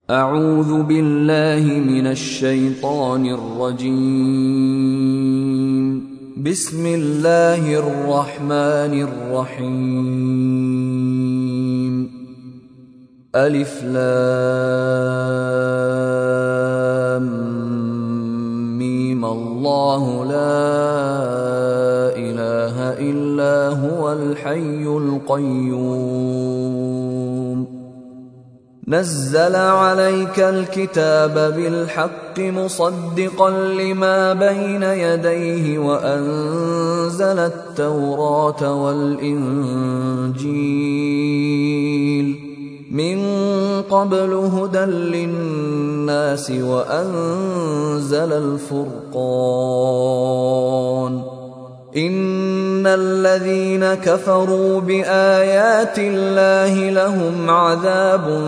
أعوذ بالله من الشيطان الرجيم. بسم الله الرحمن الرحيم. ألف لام ميم. الله لا إله إلا هو الحي القيوم. نزل عليك الكتاب بالحق مصدقا لما بين يديه وأنزل التوراة والإنجيل من قبل هدى للناس وأنزل الفرقان. إن الذين كفروا بآيات الله لهم عذاب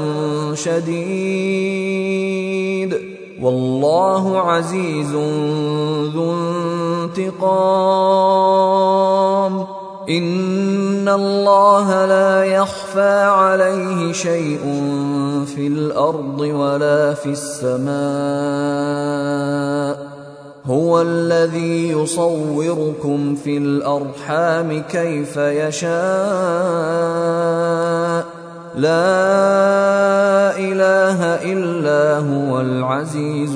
شديد والله عزيز ذو انتقام. إن الله لا يخفى عليه شيء في الأرض ولا في السماء. هو الذي يصوركم في الأرحام كيف يشاء. لا إله إلا هو العزيز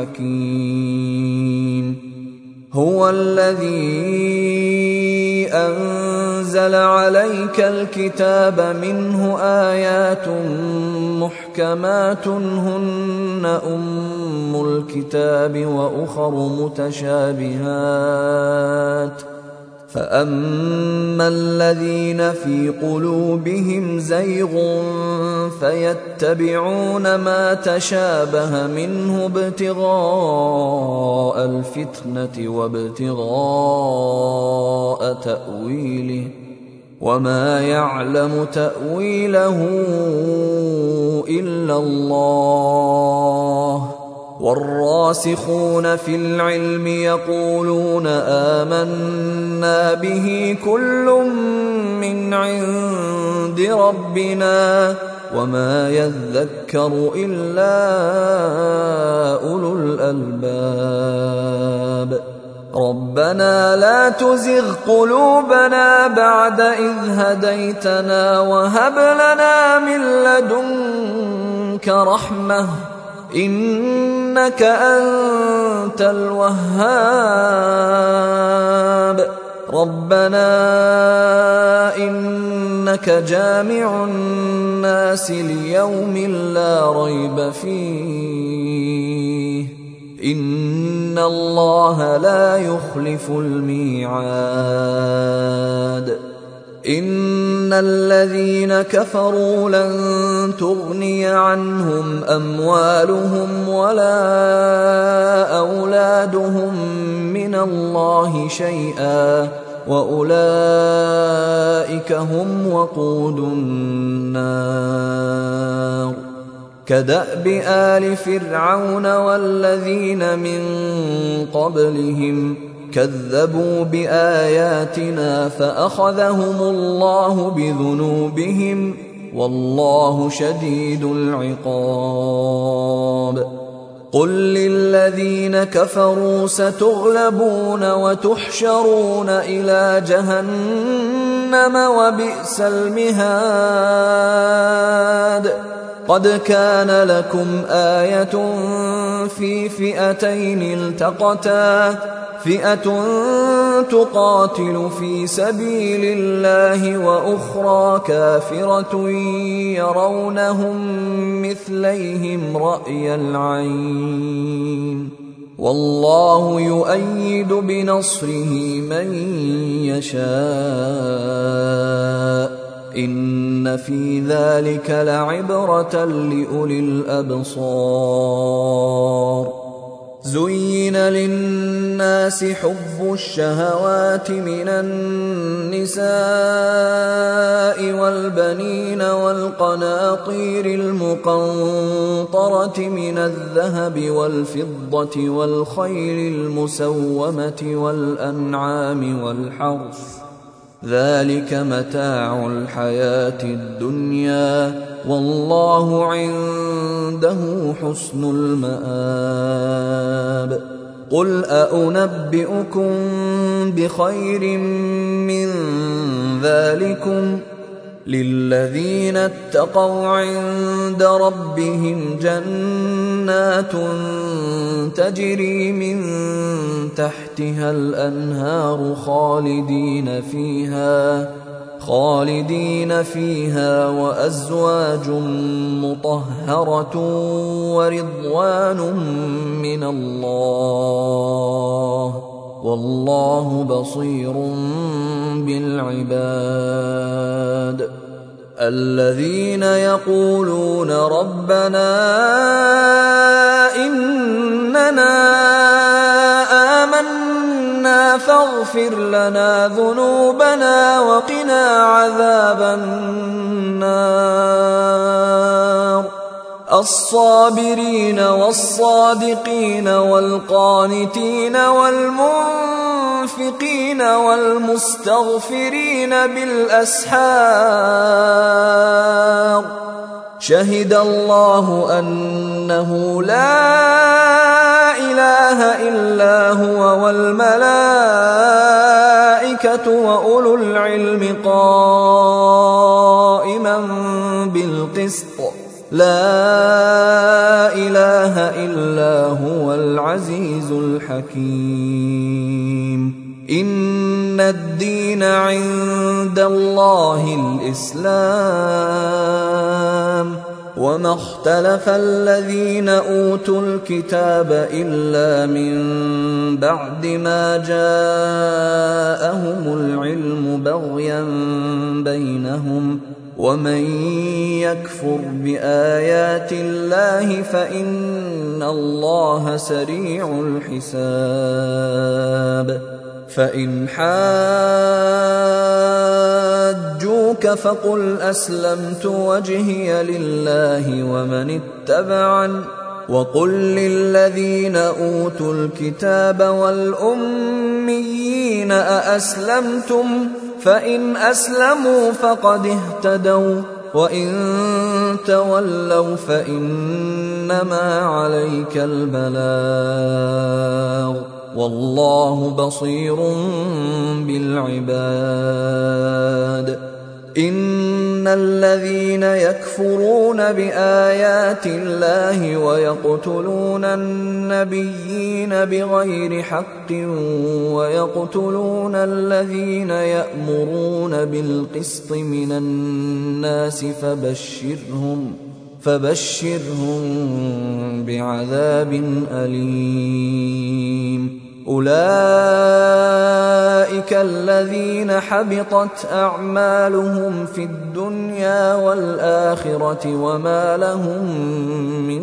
الحكيم. هو الذي أنزل عليك الكتاب منه آيات محكمات هن أم الكتاب وأخر متشابهات. فأما الذين في قلوبهم زيغ فيتبعون ما تشابه منه ابتغاء الفتنة وابتغاء تأويله وما يعلم تأويله إلا الله. والراسخون في العلم يقولون آمنا به كل من عند ربنا وما يذكر إلا أولو الألباب. ربنا لا تزغ قلوبنا بعد إذ هديتنا وهب لنا من لدنك رحمة إنك أنت الوهاب. ربنا إنك جامع الناس ليوم لا ريب فيه إن الله لا يخلف الميعاد. إن الذين كفروا لن تغني عنهم أموالهم ولا أولادهم من الله شيئا وأولئك هم وقود النار. كدأب آل فرعون والذين من قبلهم كذبوا بآياتنا فأخذهم الله بذنوبهم والله شديد العقاب. قل للذين كفروا ستغلبون وتحشرون إلى جهنم وبئس المهاد. قد كان لكم آية في فئتين التقتا فئة تقاتل في سبيل الله وأخرى كافرة يرونهم مثليهم رأي العين والله يؤيد بنصره من يشاء. إن في ذلك لعبرة لأولي الأبصار. زين للناس حب الشهوات من النساء والبنين والقناطير المقنطرة من الذهب والفضة والخيل المسومة والأنعام والحرث ذلك متاع الحياة الدنيا والله عنده حسن المآب. قل أنبئكم بخير من ذلكم للذين اتقوا عند ربهم جنات تجري من تحتها الأنهار خالدين فيها وأزواج مطهرة ورضوان من الله والله بصير بالعباد. الذين يقولون ربنا إننا آمنا فاغفر لنا ذنوبنا وقنا عذاب النار. الصابرين والصادقين والقانتين والمنفقين والمستغفرين بالأسحار. شهد الله أنه لا إله إلا هو والملائكة وأولو العلم قائما بالقسط لا إله إلا هو العزيز الحكيم. إن الدين عند الله الإسلام وما اختلف الذين أوتوا الكتاب إلا من بعد ما جاءهم العلم بغيا بينهم ومن يكفر بآيات الله فإن الله سريع الحساب. فإن حاجوك فقل أسلمت وجهي لله ومن اتبعني وقل للذين أوتوا الكتاب والأميين أأسلمتم فإن أسلموا فقد اهتدوا وإن تولوا فإنما عليك البلاغ والله بصير بالعباد. إن الذين يكفرون بآيات الله ويقتلون النبيين بغير حق ويقتلون الذين يأمرون بالقسط من الناس فبشرهم بعذاب أليم. أولئك الذين حبطت أعمالهم في الدنيا والآخرة وما لهم من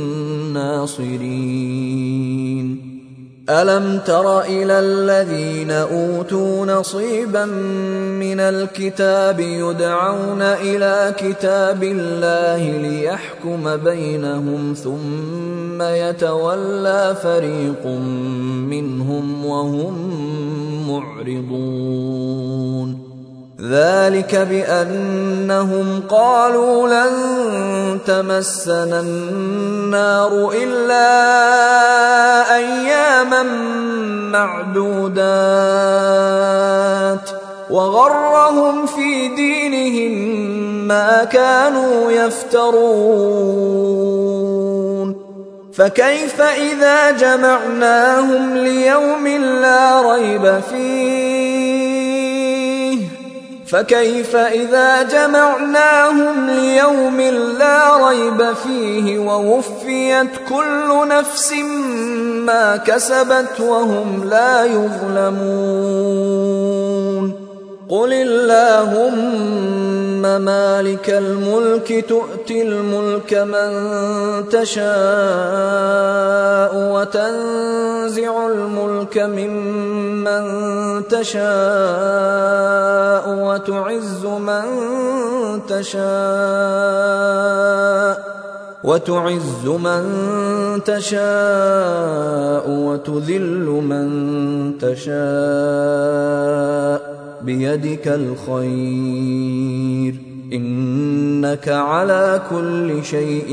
ناصرين. ألم تر إلى الذين أوتوا نصيبا من الكتاب يدعون إلى كتاب الله ليحكم بينهم ثم يتولى فريق منهم وهم معرضون. ذلك بأنهم قالوا لن تمسنا النار إلا أياما معدودات وغرهم في دينهم ما كانوا يفترون. فكيف إذا جمعناهم ليوم لا ريب فيه ووفيت كل نفس ما كسبت وهم لا يظلمون. قل اللهم مالك الملك تؤتي الملك من تشاء وتنزع الملك ممن تشاء وتعز من تشاء وتذل من تشاء بيدك الخير إنك على كل شيء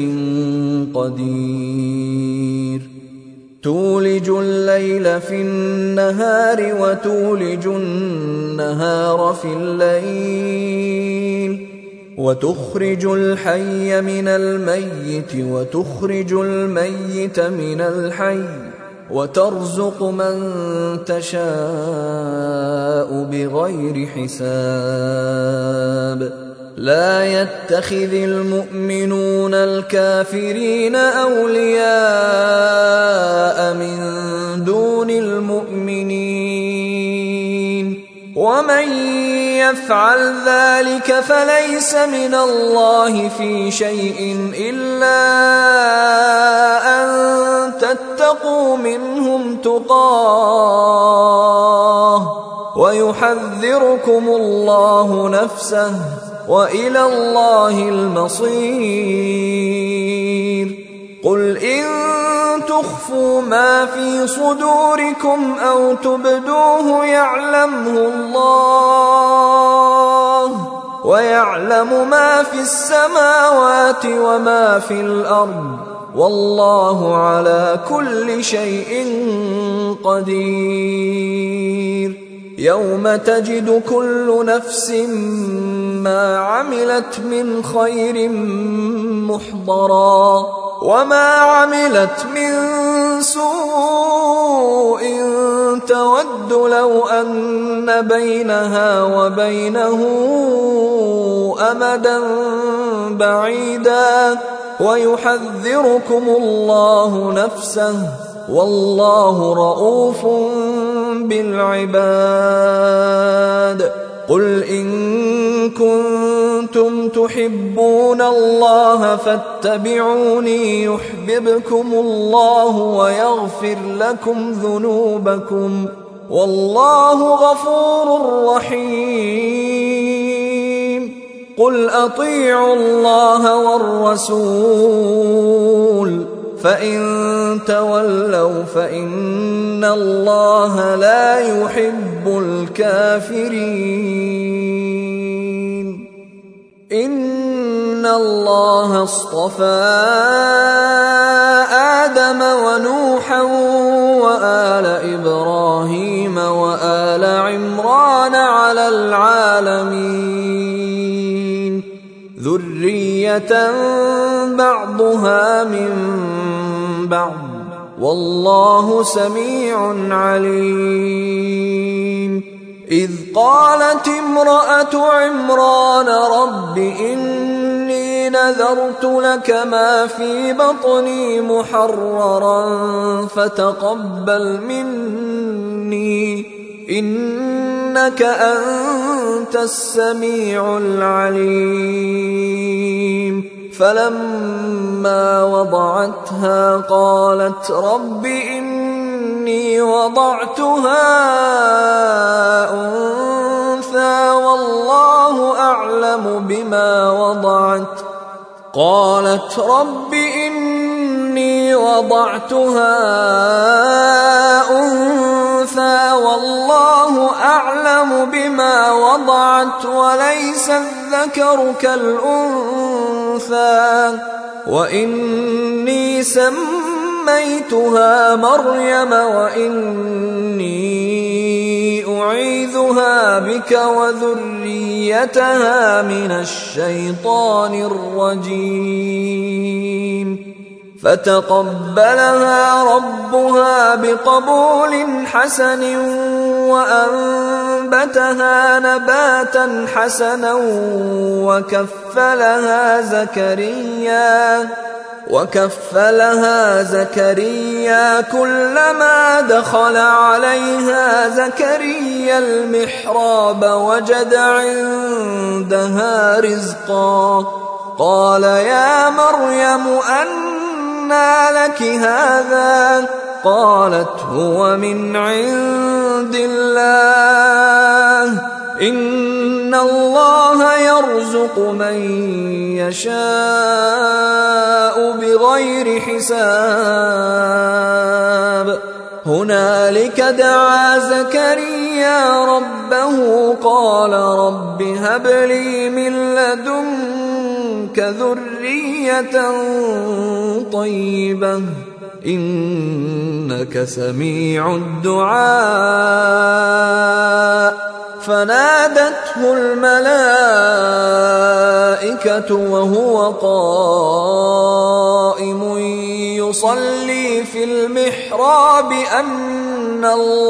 قدير تولج الليل في النهار وتولج النهار في الليل وتخرج الحي من الميت وتخرج الميت من الحي وترزق من تشاء بغير حساب لا يتخذ المؤمنون الكافرين أولياء من دون المؤمنين ومن يفعل ذلك فليس من الله في شيء إلا أن تتقوا منهم تقاه ويحذركم الله نفسه وإلى الله المصير قل إن تخفوا ما في صدوركم أو تبدوه يعلمه الله ويعلم ما في السماوات وما في الأرض والله على كل شيء قدير يوم تجد كل نفس ما عملت من خير محضرا وما عملت من سوء تود لو أن بينها وبينه أمدا بعيدا ويحذركم الله نفسه والله رؤوف بالعباد قل إن كنتم تحبون الله فاتبعوني يحببكم الله ويغفر لكم ذنوبكم والله غفور رحيم قل أطيعوا الله والرسول فإن تولوا فإن الله لا يحب الكافرين إن الله اصطفى آدم ونوحا وآل إبراهيم وآل عمران على العالمين ذرية بعضها من بعض والله سميع عليم إذ قالت امرأة عمران رب إني نذرت لك ما في بطني محررا فتقبل مني إنك أنت السميع العليم فلما وضعتها قالت رب إني وضعتها أنثى والله أعلم بما وضعت قالت رب إني وضعتها أنثى والله أعلم بما وضعت وليس الذكر كالأنثى وإني سميتها مريم وإني أعيذها بك وذريتها من الشيطان الرجيم فتقبلها ربها بقبول حسن وأنبتها نباتا حسنا وكفلها زكريا كلما دخل عليها زكريا المحراب وجد عندها رزقا قال يا مريم أنى لك هذا قالت هو من عند الله إن الله يرزق من يشاء بغير حساب هنالك دعا زكريا ربه قال رب هب لي من لدنك ذرية طيبة إنك سميع الدعاء. فنادته الملائكة وهو قائم يصلي في المحراب أن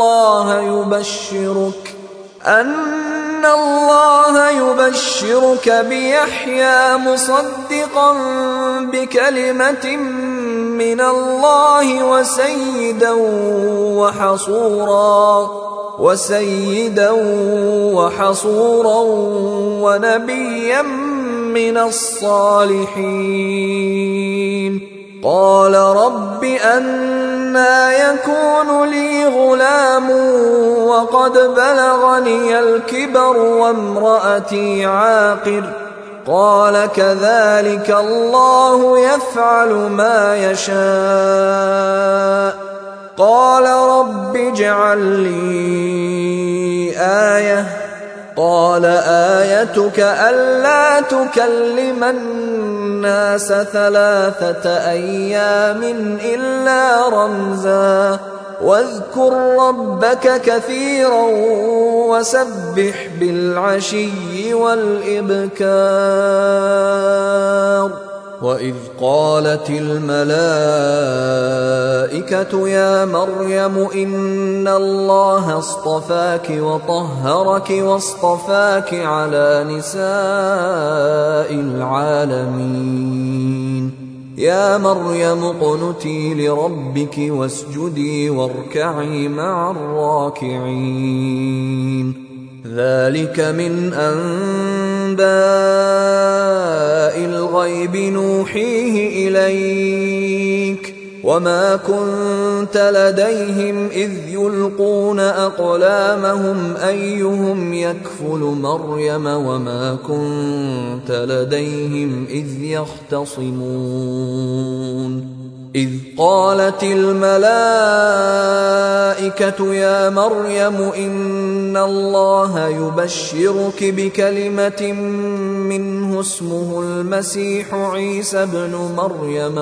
الله يبشرك بيحيى مصدقا بكلمة من الله وسيدا وحصورا ونبيا من الصالحين. قال رب أنى يكون لي غلام وقد بلغني الكبر وامرأتي عاقر. قال كذلك الله يفعل ما يشاء. قال رب اجعل لي آية. قال آيتك ألا تكلم الناس 3 أيام إلا رمزا واذكر ربك كثيرا وسبح بالعشي والإبكار. وإذ قالت الملائكة يا مريم إن الله اصطفاك وطهرك واصطفاك على نساء العالمين. يا مريم اقنتي لربك واسجدي واركعي مع الراكعين. ذلك من أنباء الغيب نوحيه إليك وما كنت لديهم إذ يلقون أقلامهم أيهم يكفل مريم وما كنت لديهم إذ يختصمون. إذ قالت الملائكة يا مريم إن الله يبشرك بكلمة منه اسمه المسيح عيسى ابن مريم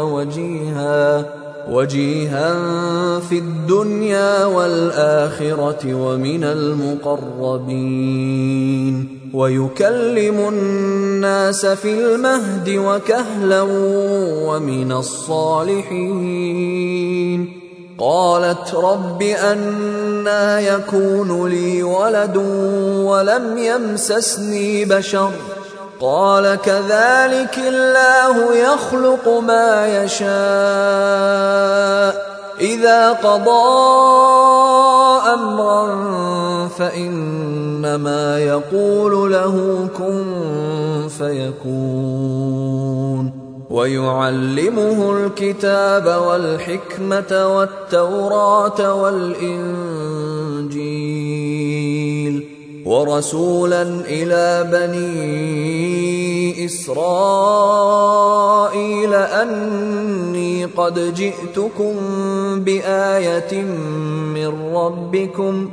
وجيها في الدنيا والآخرة ومن المقربين ويكلم الناس في المهد وكهلا ومن الصالحين. قالت رب أنى يكون لي ولد ولم يمسسني بشر. قال كذلك الله يخلق ما يشاء إذا قضى أمرا فإنما يقول له كن فيكون. ويعلمه الكتاب والحكمة والتوراة والإنجيل ورسولا إلى بني إسرائيل أني قد جئتكم بآية من ربكم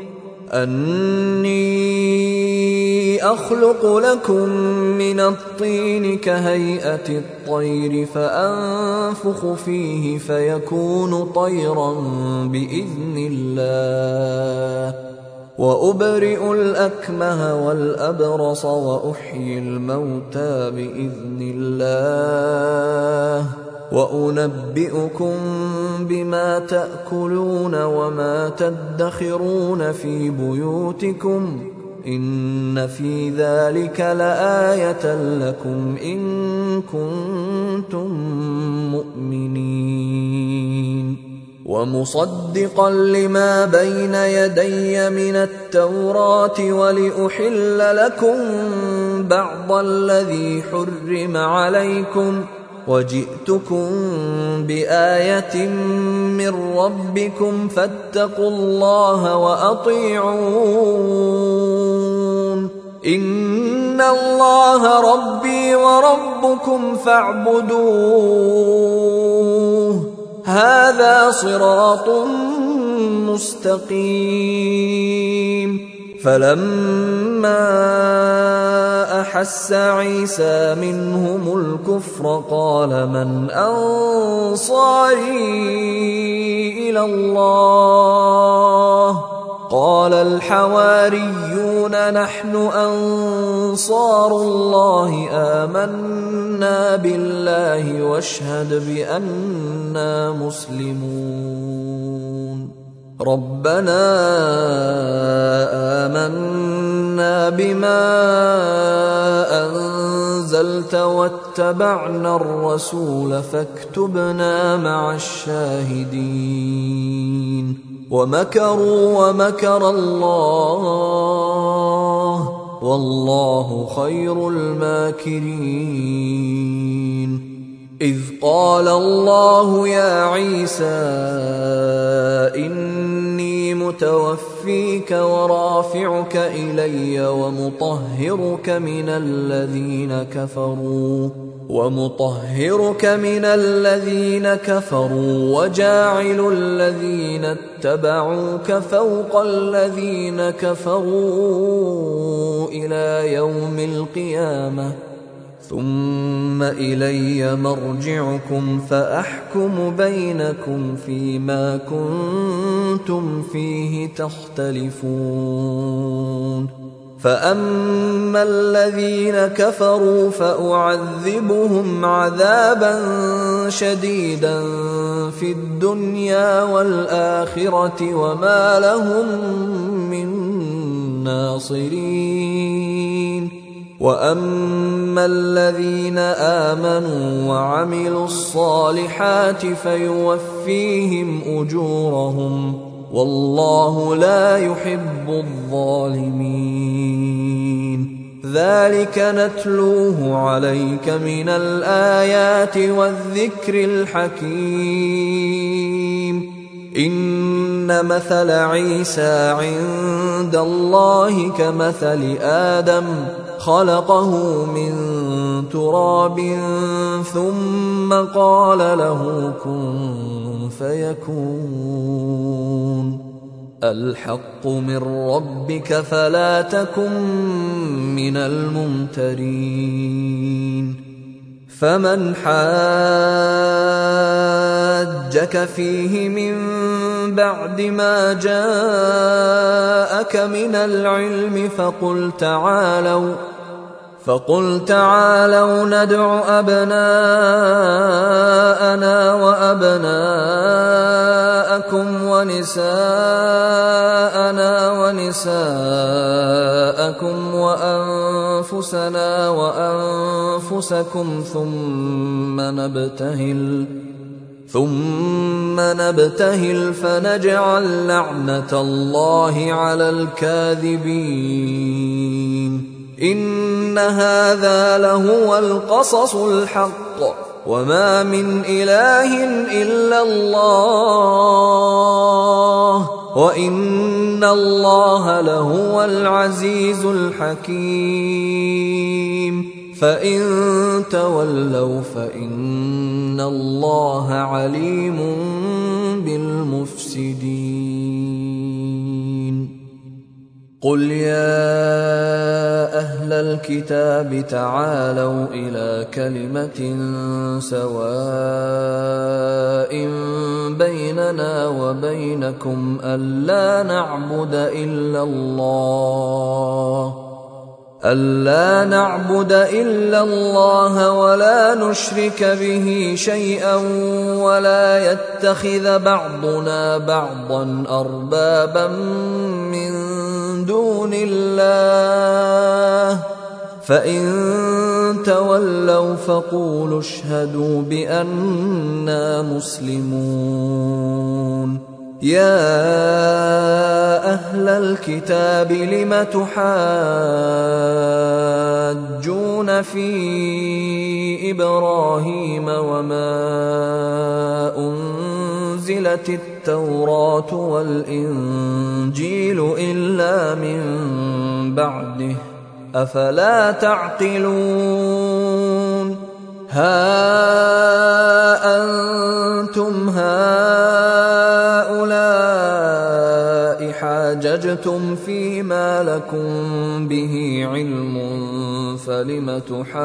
أني أخلق لكم من الطين كهيئة الطير فأنفخ فيه فيكون طيرا بإذن الله وأبرئ الأكمه والأبرص وأحيي الموتى بإذن الله وأنبئكم بما تأكلون وما تدخرون في بيوتكم إن في ذلك لآية لكم إن كنتم مؤمنين. ومصدقا لما بين يدي من التوراة ولأحل لكم بعض الذي حرم عليكم وجئتكم بآية من ربكم فاتقوا الله وأطيعون إن الله ربي وربكم فاعبدوه هذا صراط مستقيم. فلما أحس عيسى منهم الكفر قال من أنصاري إلى الله قال الحواريون نحن أنصار الله آمنا بالله واشهد بأننا مسلمون ربنا آمنا بما أنزلت واتبعنا الرسول فاكتبنا مع الشاهدين ومكروا ومكر الله والله خير الماكرين إذ قال الله يا عيسى إني متوفيك ورافعك إلي ومطهرك من الذين كفروا وجاعل الذين اتبعوك فوق الذين كفروا إلى يوم القيامة ثم إلي مرجعكم فأحكم بينكم فيما كنتم فيه تختلفون فأما الذين كفروا فأعذبهم عذابا شديدا في الدنيا والآخرة وما لهم من ناصرين وأما الذين آمنوا وعملوا الصالحات فيوفيهم أجورهم والله لا يحب الظالمين ذلك نتلوه عليك من الآيات والذكر الحكيم إن مثل عيسى عند الله كمثل آدم خلقه من تراب ثم قال له كن فيكون الحق من ربك فلا تكن من الممترين فمن حاجك فيه من بعد ما جاءك من العلم فقل تعالوا ندع أبناءنا وأبناءكم ونساءنا ونساءكم وأنفسنا وأنفسكم ثم نبتهل فنجعل لعنة الله على الكاذبين إن هذا لهو القصص الحق وما من إله إلا الله وإن الله لهو العزيز الحكيم فإن تولوا فإن الله عليم بالمفسدين قل يا أهل الكتاب تعالوا إلى كلمة سواء بيننا وبينكم ألا نعبد إلا الله ولا نشرك به شيئا ولا يتخذ بعضنا بعضا أربابا من دون الله فإن تولوا فقولوا اشهدوا بأننا مسلمون يا أهل الكتاب لم تحاجون في إبراهيم وما أنزلت التوراة والإنجيل إلا من بعده أفلا تعقلون ها أنتم هؤلاء حاججتم فيما لكم به علم فلم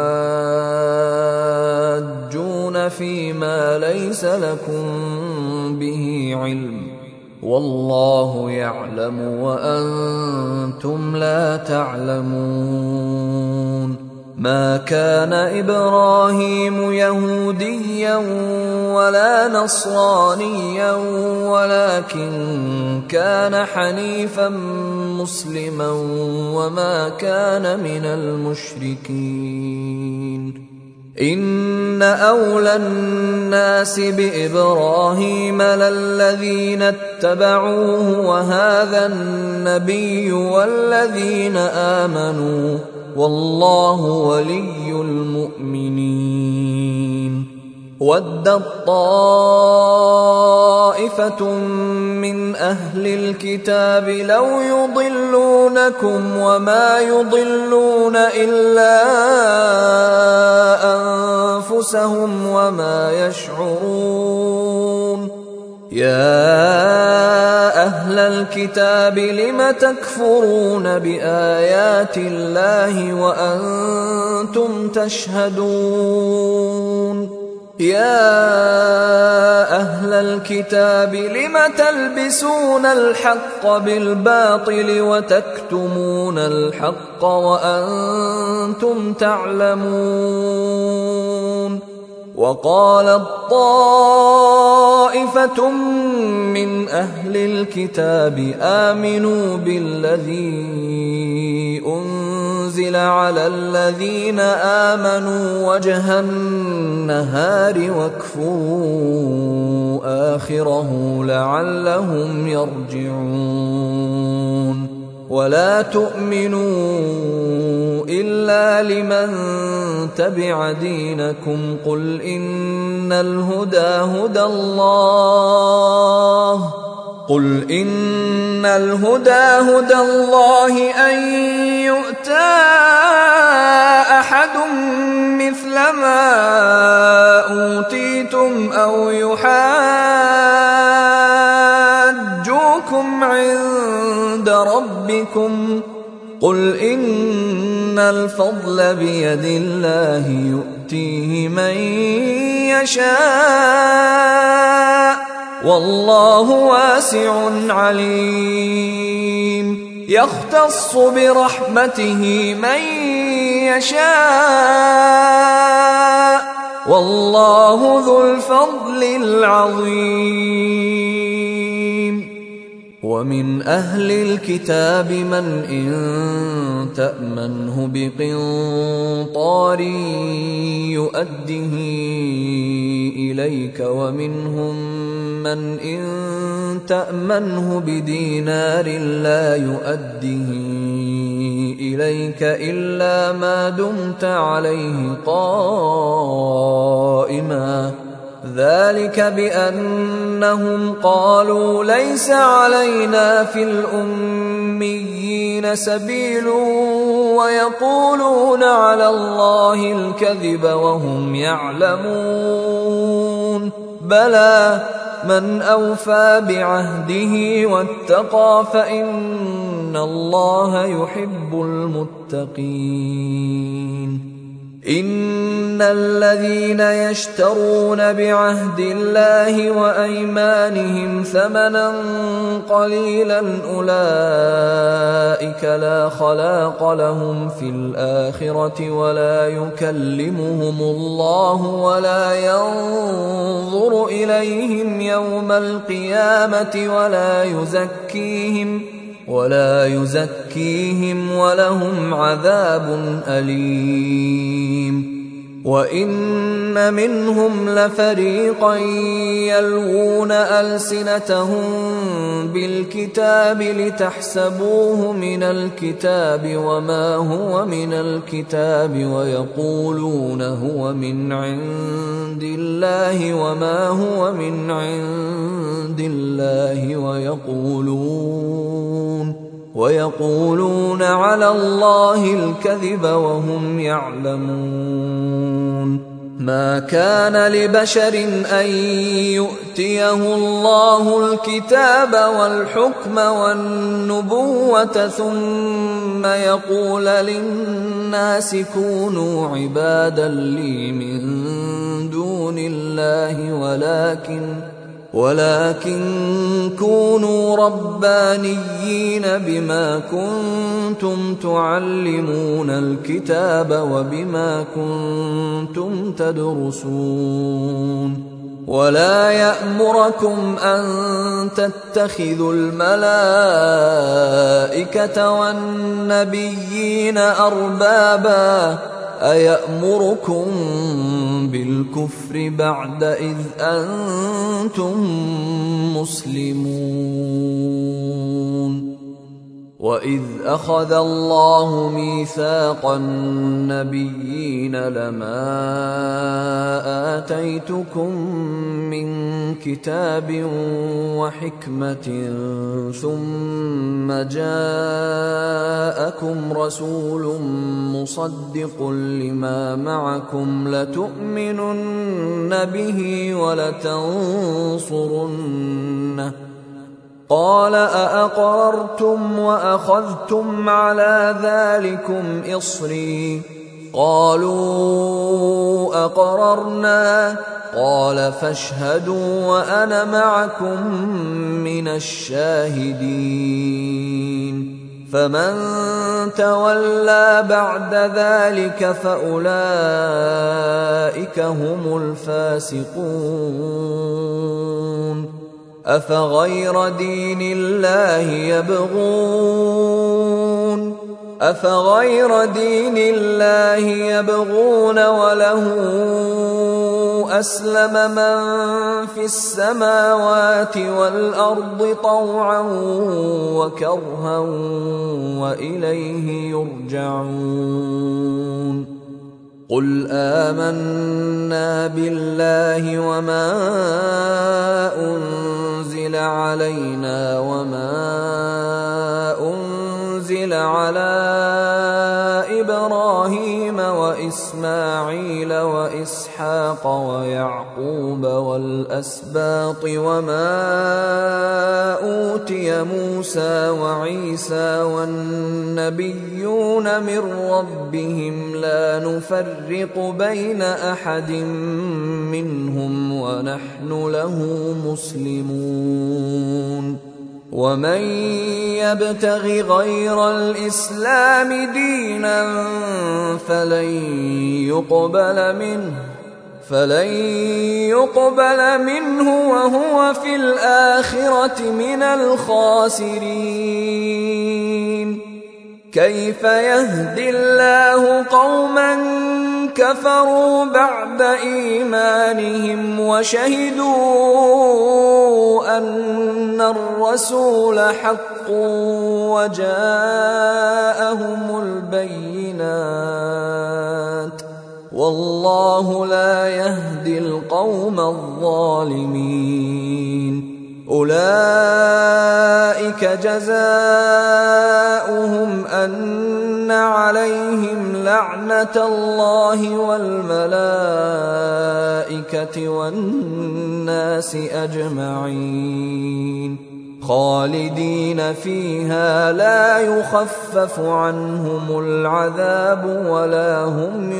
تحاجون فيما ليس لكم به علم والله يعلم وأنتم لا تعلمون. ما كان إبراهيم يهوديا ولا نصرانيا ولكن كان حنيفا مسلما وما كان من المشركين. إن أولى الناس بإبراهيم للذين اتبعوه وهذا النبي والذين آمنوا والله ولي المؤمنين. ودت طائفة من أهل الكتاب لو يضلونكم وما يضلون إلا أنفسهم وما يشعرون. يا أهل الكتاب لم تكفرون بآيات الله وأنتم تشهدون. يا أهل الكتاب لم تلبسون الحق بالباطل وتكتمون الحق وأنتم تعلمون. وقالت طائفة من أهل الكتاب آمنوا بالذي أنزل على الذين آمنوا وجه النهار واكفروا آخره لعلهم يرجعون. ولا تؤمنوا إلا لمن تبع دينكم قل إن الهدى هدى الله أن يؤتى أحد مثل ما أوتيتم أو يحاجوكم عند ربكم قل إن الفضل بيد الله يؤتيه من يشاء والله واسع عليم. يختص برحمته من يشاء والله ذو الفضل العظيم. ومن أهل الكتاب من إن تأمنه بقنطار يؤده إليك ومنهم من إن تأمنه بدينار لا يؤده إليك إلا ما دمت عليه قائما ذلك بأنهم قالوا ليس علينا في الأميين سبيل ويقولون على الله الكذب وهم يعلمون. بلى من أوفى بعهده واتقى فإن الله يحب المتقين. إن الذين يشترون بعهد الله وأيمانهم ثمنا قليلا أولئك لا خلاق لهم في الآخرة ولا يكلمهم الله ولا ينظر إليهم يوم القيامة ولا يزكيهم ولهم عذاب أليم. وإن منهم لفريقا يلوون ألسنتهم بالكتاب لتحسبوه من الكتاب وما هو من الكتاب ويقولون هو من عند الله وما هو من عند الله ويقولون على الله الكذب وهم يعلمون. ما كان لبشر أن يؤتيه الله الكتاب والحكم والنبوة ثم يقول للناس كونوا عبادا لي من دون الله ولكن كونوا ربانيين بما كنتم تعلمون الكتاب وبما كنتم تدرسون ولا يأمركم أن تتخذوا الملائكة والنبيين أربابا أيأمركم بالكفر بعد إذ أنتم مسلمون وإذ أخذ الله ميثاق النبيين لما آتيتكم من كتاب وحكمة ثم جاءكم رسول مصدق لما معكم لتؤمنن به ولتنصرنه قال أأقررتم وأخذتم على ذلكم إصري قالوا أقررنا قال فاشهدوا وأنا معكم من الشاهدين فمن تولى بعد ذلك فأولئك هم الفاسقون أفغير دين الله يبغون وله أسلم من في السماوات والأرض طوعا وكرها وإليه يرجعون قل آمنا بالله وما أنزل علينا وما أنزل على إبراهيم وإسماعيل وإسحاق ويعقوب والأسباط وما أوتي موسى وعيسى والنبيون من ربهم لا نفرق بين أحد منهم ونحن له مسلمون ومن يبتغ غير الإسلام دينا فلن يقبل منه وهو في الآخرة من الخاسرين كيف يهدي الله قوما كفروا بعد إيمانهم وشهدوا أن الرسول حق وجاءهم البينات والله لا يهدي القوم الظالمين أولئك جزاؤهم أن عليهم لعنة الله والملائكة والناس أجمعين خالدين فيها لا يخفف عنهم العذاب ولا هم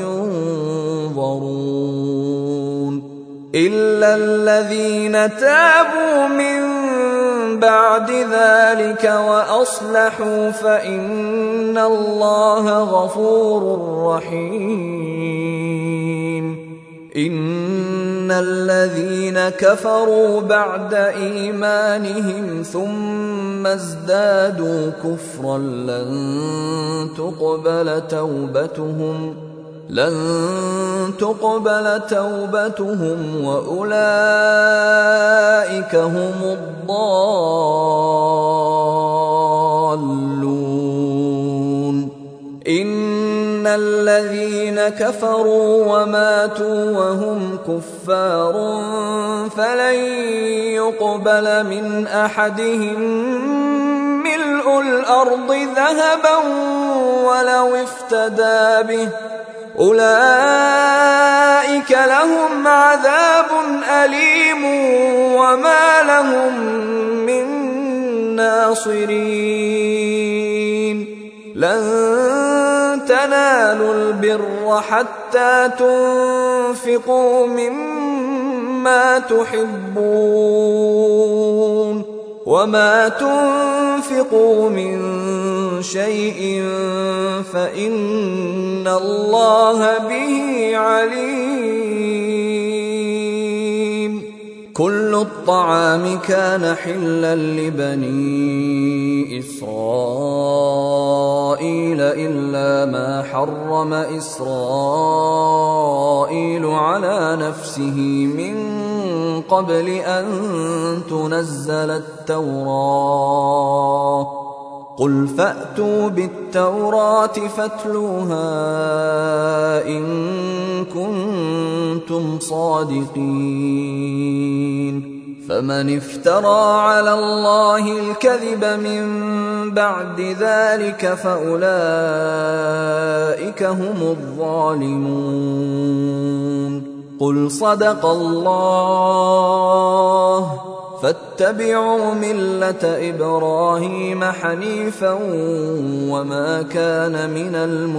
ينظرون إلا الذين تابوا من بعد ذلك وأصلحوا فإن الله غفور رحيم إن الذين كفروا بعد إيمانهم ثم ازدادوا كفرا لن تقبل توبتهم وأولئك هم الضالون إن الذين كفروا وماتوا وهم كفار فلن يقبل من أحدهم ملء الأرض ذهبا ولو افتدى به أولئك لهم عذاب أليم وما لهم من ناصرين لن تنالوا البر حتى تنفقوا مما تحبون وما تنفقوا من شيء فإن الله به عليم. كل الطعام كان حلا لبني إسرائيل إلا ما حرم إسرائيل على نفسه من قبل أن تنزل التوراة قل فأتوا بالتوراة فاتلوها إن كنتم صادقين. فمن افترى على الله الكذب من بعد ذلك فأولئك هم الظالمون. قل صدق الله فاتبعوا ملة إبراهيم حنيفا وما كان من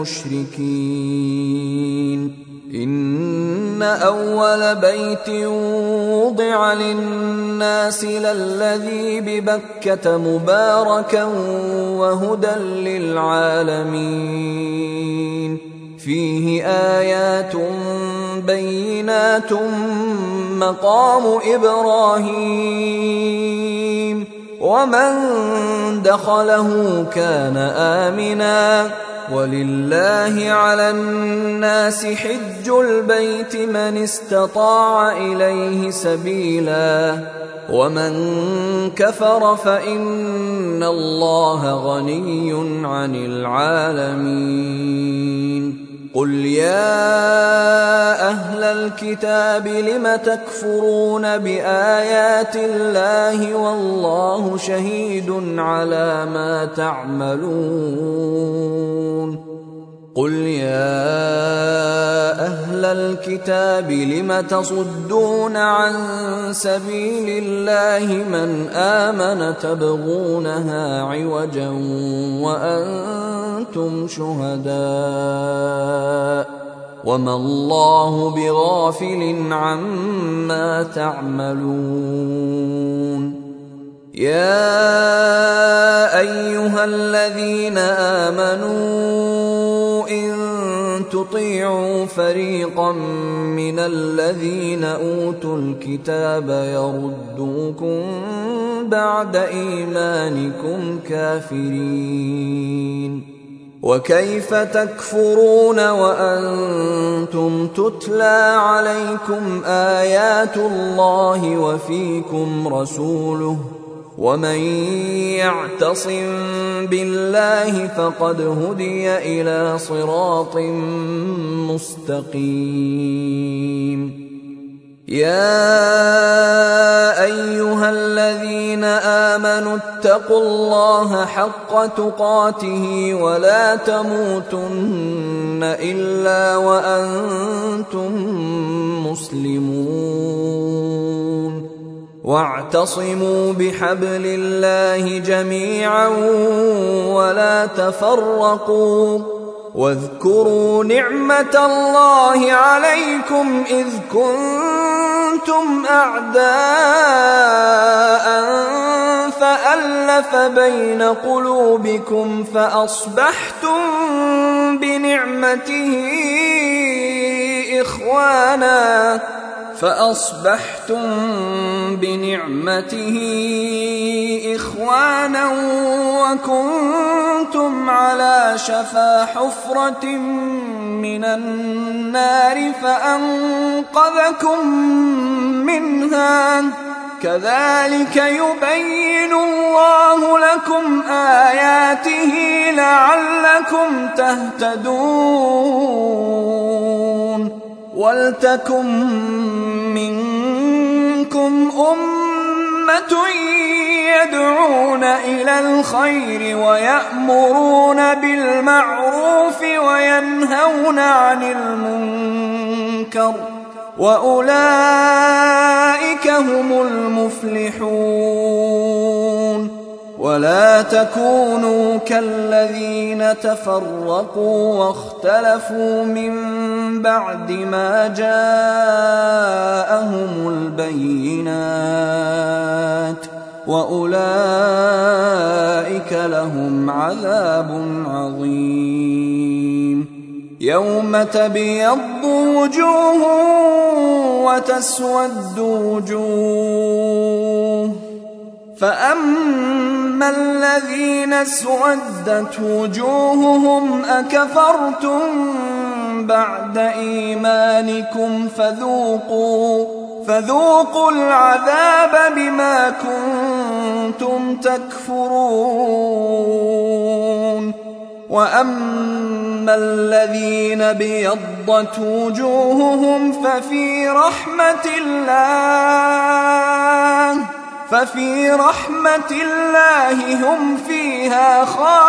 المشركين. إن أول بيت وضع للناس للذي ببكة مباركا وهدى للعالمين فيه آيات بينات مقام إبراهيم ومن دخله كان آمنا ولله على الناس حج البيت من استطاع إليه سبيلا ومن كفر فإن الله غني عن العالمين. قل يا أهل الكتاب لم تكفرون بآيات الله والله شهيد على ما تعملون. قل يا أهل الكتاب لم تصدون عن سبيل الله من آمن تبغونها عوجا وأنتم شهداء وما الله بغافل عما تعملون. يا أيها الذين آمنوا إن تطيعوا فريقا من الذين أوتوا الكتاب يردوكم بعد إيمانكم كافرين. وكيف تكفرون وأنتم تتلى عليكم آيات الله وفيكم رسوله ومن يعتصم بالله فقد هدي إلى صراط مستقيم. يا أيها الذين آمنوا اتقوا الله حق تقاته ولا تموتن إلا وأنتم مسلمون. واعتصموا بحبل الله جميعا ولا تفرقوا واذكروا نعمة الله عليكم إذ كنتم أعداء فألف بين قلوبكم فأصبحتم بنعمته إخوانا وكنتم على شفا حفرة من النار فأنقذكم منها كذلك يبين الله لكم آياته لعلكم تهتدون. ولتكن منكم أمة يدعون إلى الخير ويأمرون بالمعروف وينهون عن المنكر وأولئك هم المفلحون. ولا تكونوا كالذين تفرقوا واختلفوا من بعد ما جاءهم البينات وأولئك لهم عذاب عظيم. يوم تبيض وجوه وتسود وجوه، فأما الذين اسودت وجوههم أكفرتم بعد إيمانكم فذوقوا العذاب بما كنتم تكفرون. وأما الذين بيضت وجوههم ففي رحمة الله هم فيها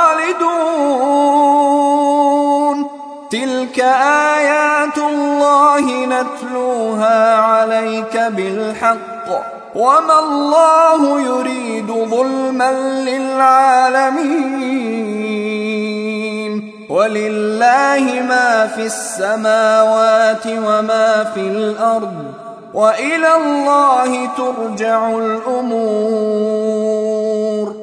خالدون. تلك آيات الله نتلوها عليك بالحق، وما الله يريد ظلما للعالمين. ولله ما في السماوات وما في الأرض، وإلى الله ترجع الأمور.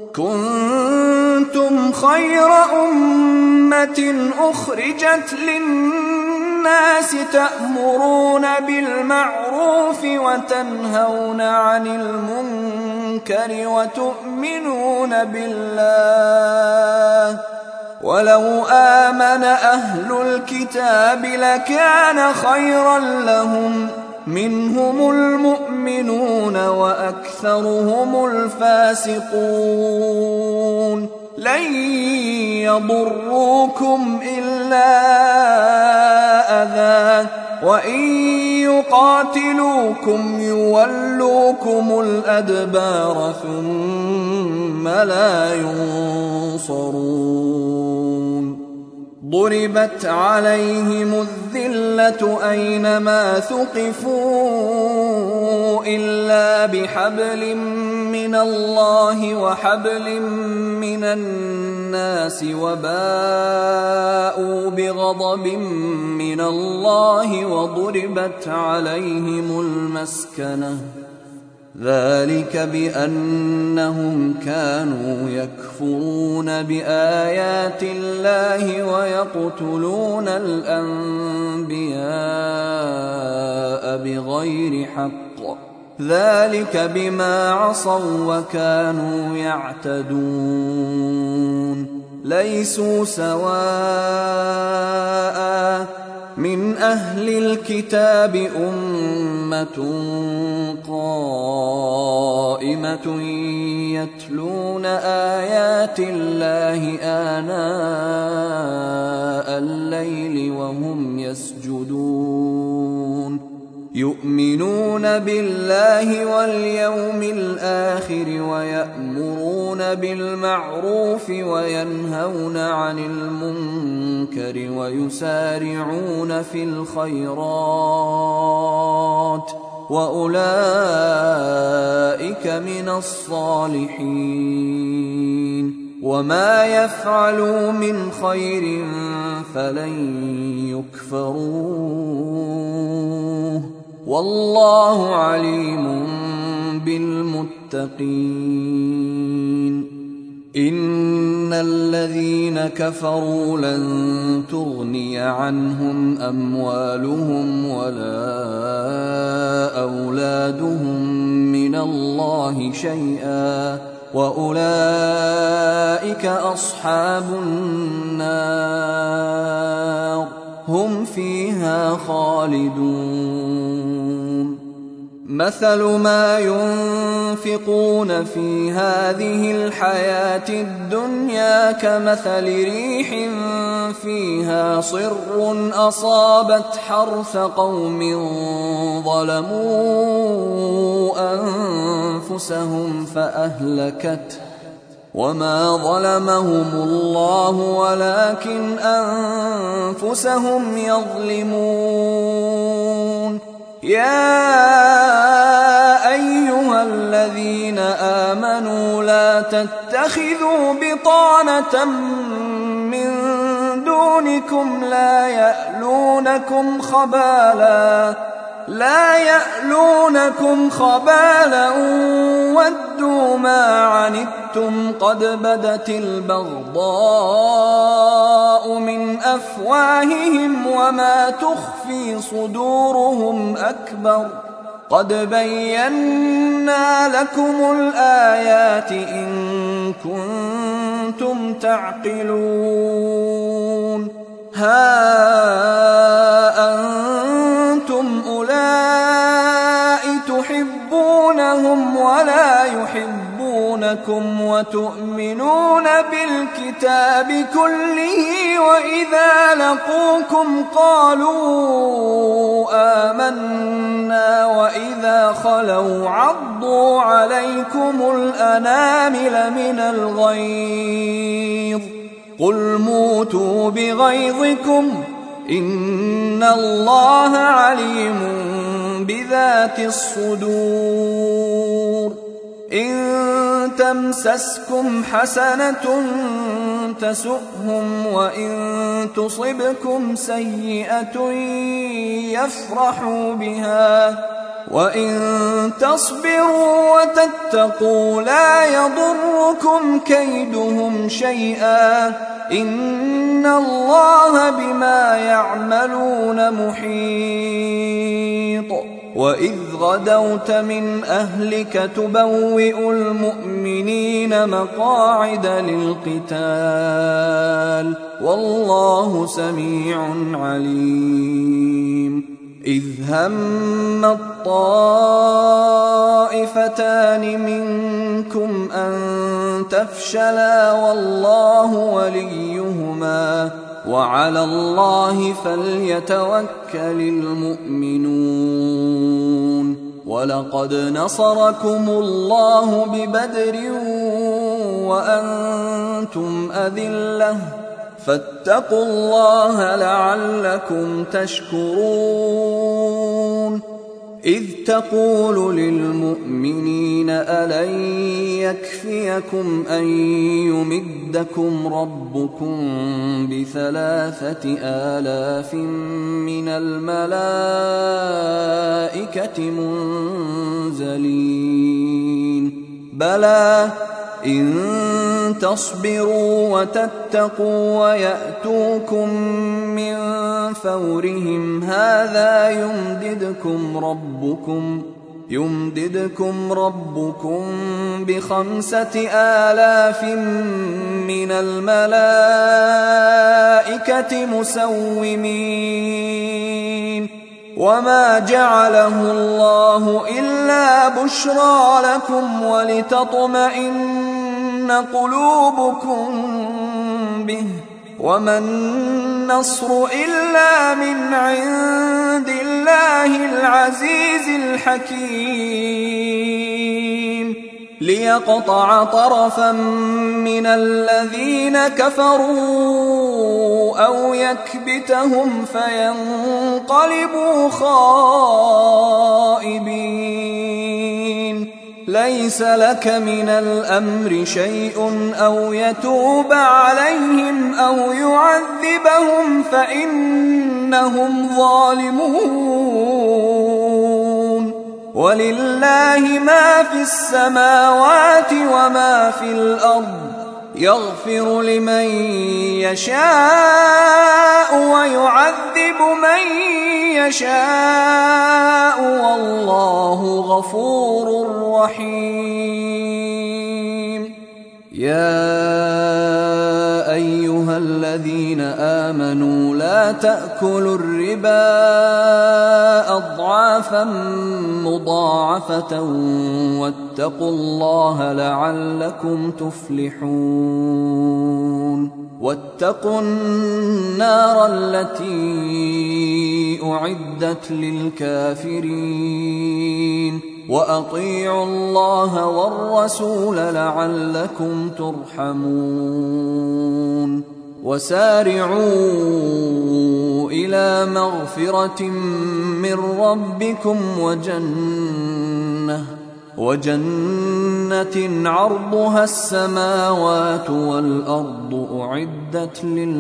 كنتم خير أمة أخرجت للناس تأمرون بالمعروف وتنهون عن المنكر وتؤمنون بالله. ولو آمن أهل الكتاب لكان خيرا لهم، منهم المؤمنون وأكثرهم الفاسقون. لن يضروكم إلا أذى، وإن يقاتلوكم يولوكم الأدبار ثم لا ينصرون. ضربت عليهم الذلة أينما ثقفوا إلا بحبل من الله وحبل من الناس وباءوا بغضب من الله وضربت عليهم المسكنة. ذلك بأنهم كانوا يكفرون بآيات الله ويقتلون الأنبياء بغير حق، ذلك بما عصوا وكانوا يعتدون. ليسوا سواء من أهل الكتاب أمة قائمة يتلون آيات الله آناء الليل وهم يسجدون، يؤمنون بالله واليوم الآخر ويأمرون بالمعروف وينهون عن المنكر ويسارعون في الخيرات وأولئك من الصالحين. وما يفعلوا من خير فلن يكفروه، والله عليم بالمتقين. إن الذين كفروا لن تغني عنهم أموالهم ولا أولادهم من الله شيئا، وأولئك أصحاب النار هم فيها خالدون. مثل ما ينفقون في هذه الحياة الدنيا كمثل ريح فيها صر أصابت حرث قوم ظلموا أنفسهم وما ظلمهم الله ولكن أنفسهم يظلمون. يا أيها الذين آمنوا لا تتخذوا بطانة من دونكم لا يألونكم خبالا ودوا ما عنتم قد بدت البغضاء من أفواههم وما تخفي صدورهم أكبر. قد بينا لكم الآيات إن كنتم تعقلون. ها أنتم أولئك تحبونهم ولا يحبونكم وتؤمنون بالكتاب كله وإذا لقوكم قالوا آمنا وإذا خلوا عضوا عليكم الأنامل من الغيظ قل موتوا بغيظكم إن الله عليم بذات الصدور. إن تمسسكم حسنة تسؤهم وإن تصبكم سيئة يفرحوا بها وإن تصبروا وتتقوا لا يضركم كيدهم شيئا إن الله بما يعملون محيط. وإذ غدوت من أهلك تبوئ المؤمنين مقاعد للقتال والله سميع عليم. إذ هم الطائفتان منكم أن تفشلا والله وليهما وعلى الله فليتوكل المؤمنون. ولقد نصركم الله ببدر وأنتم أذلة فاتقوا الله لعلكم تشكرون. إذ تقول للمؤمنين ألن يكفيكم أن يمدكم ربكم ب3,000 من الملائكة منزلين بلى إن تصبروا وتتقوا ويأتوكم من فورهم هذا يمددكم ربكم ب5,000 من الملائكة مسومين. وما جعله الله إلا بشرى لكم ولتطمئن قلوبكم به وما النصر إلا من عند الله العزيز الحكيم. ليقطع طرفا من الذين كفروا أو يكبتهم فينقلبوا خائبين. ليس لك من الأمر شيء أو يتوب عليهم أو يعذبهم فإنهم ظالمون. ولله ما في السماوات وما في الأرض يغفر لمن يشاء ويعذب من يشاء والله غفور رحيم. يا أيها الذين آمنوا لا تأكلوا الربا أضعافا مضاعفة واتقوا الله لعلكم تفلحون. واتقوا النار التي أعدت للكافرين وأطيعوا الله والرسول لعلكم ترحمون وسارعوا إلى مغفرة من ربكم وجنة عرضها السماوات والأرض أعدت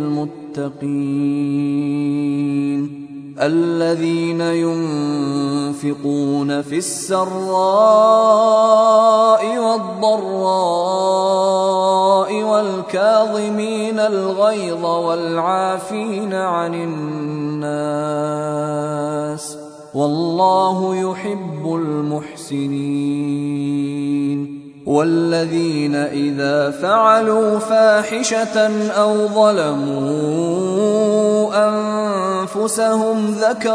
للمتقين الذين ينفقون في السراء والضراء والكاظمين الغيظ والعافين عن الناس والله يحب المحسنين والذين إذا فعلوا فاحشة أو ظلموا أنفسهم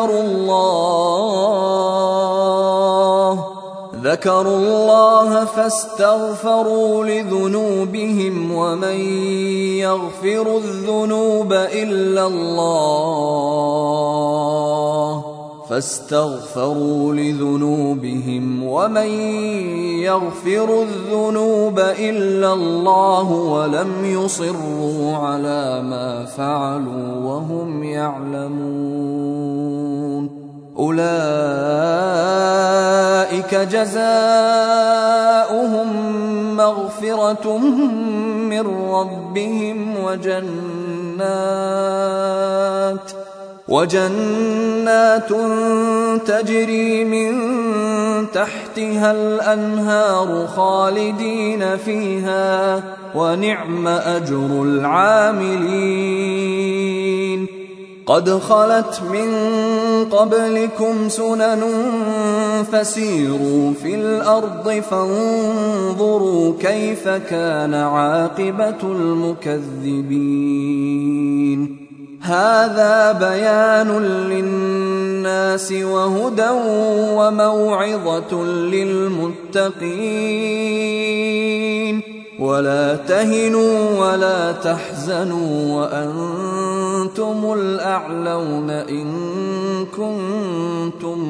ذكروا الله فاستغفروا لذنوبهم ومن يغفر الذنوب إلا الله ولم يصروا على ما فعلوا وهم يعلمون أولئك جزاؤهم مغفرة من ربهم وجنات تجري من تحتها الأنهار خالدين فيها ونعم أجر العاملين قد خلت من قبلكم سنن فسيروا في الأرض فانظروا كيف كان عاقبة المكذبين هذا بيان للناس وهدى وموعظة للمتقين ولا تهنوا ولا تحزنوا وأنتم الأعلون إن كنتم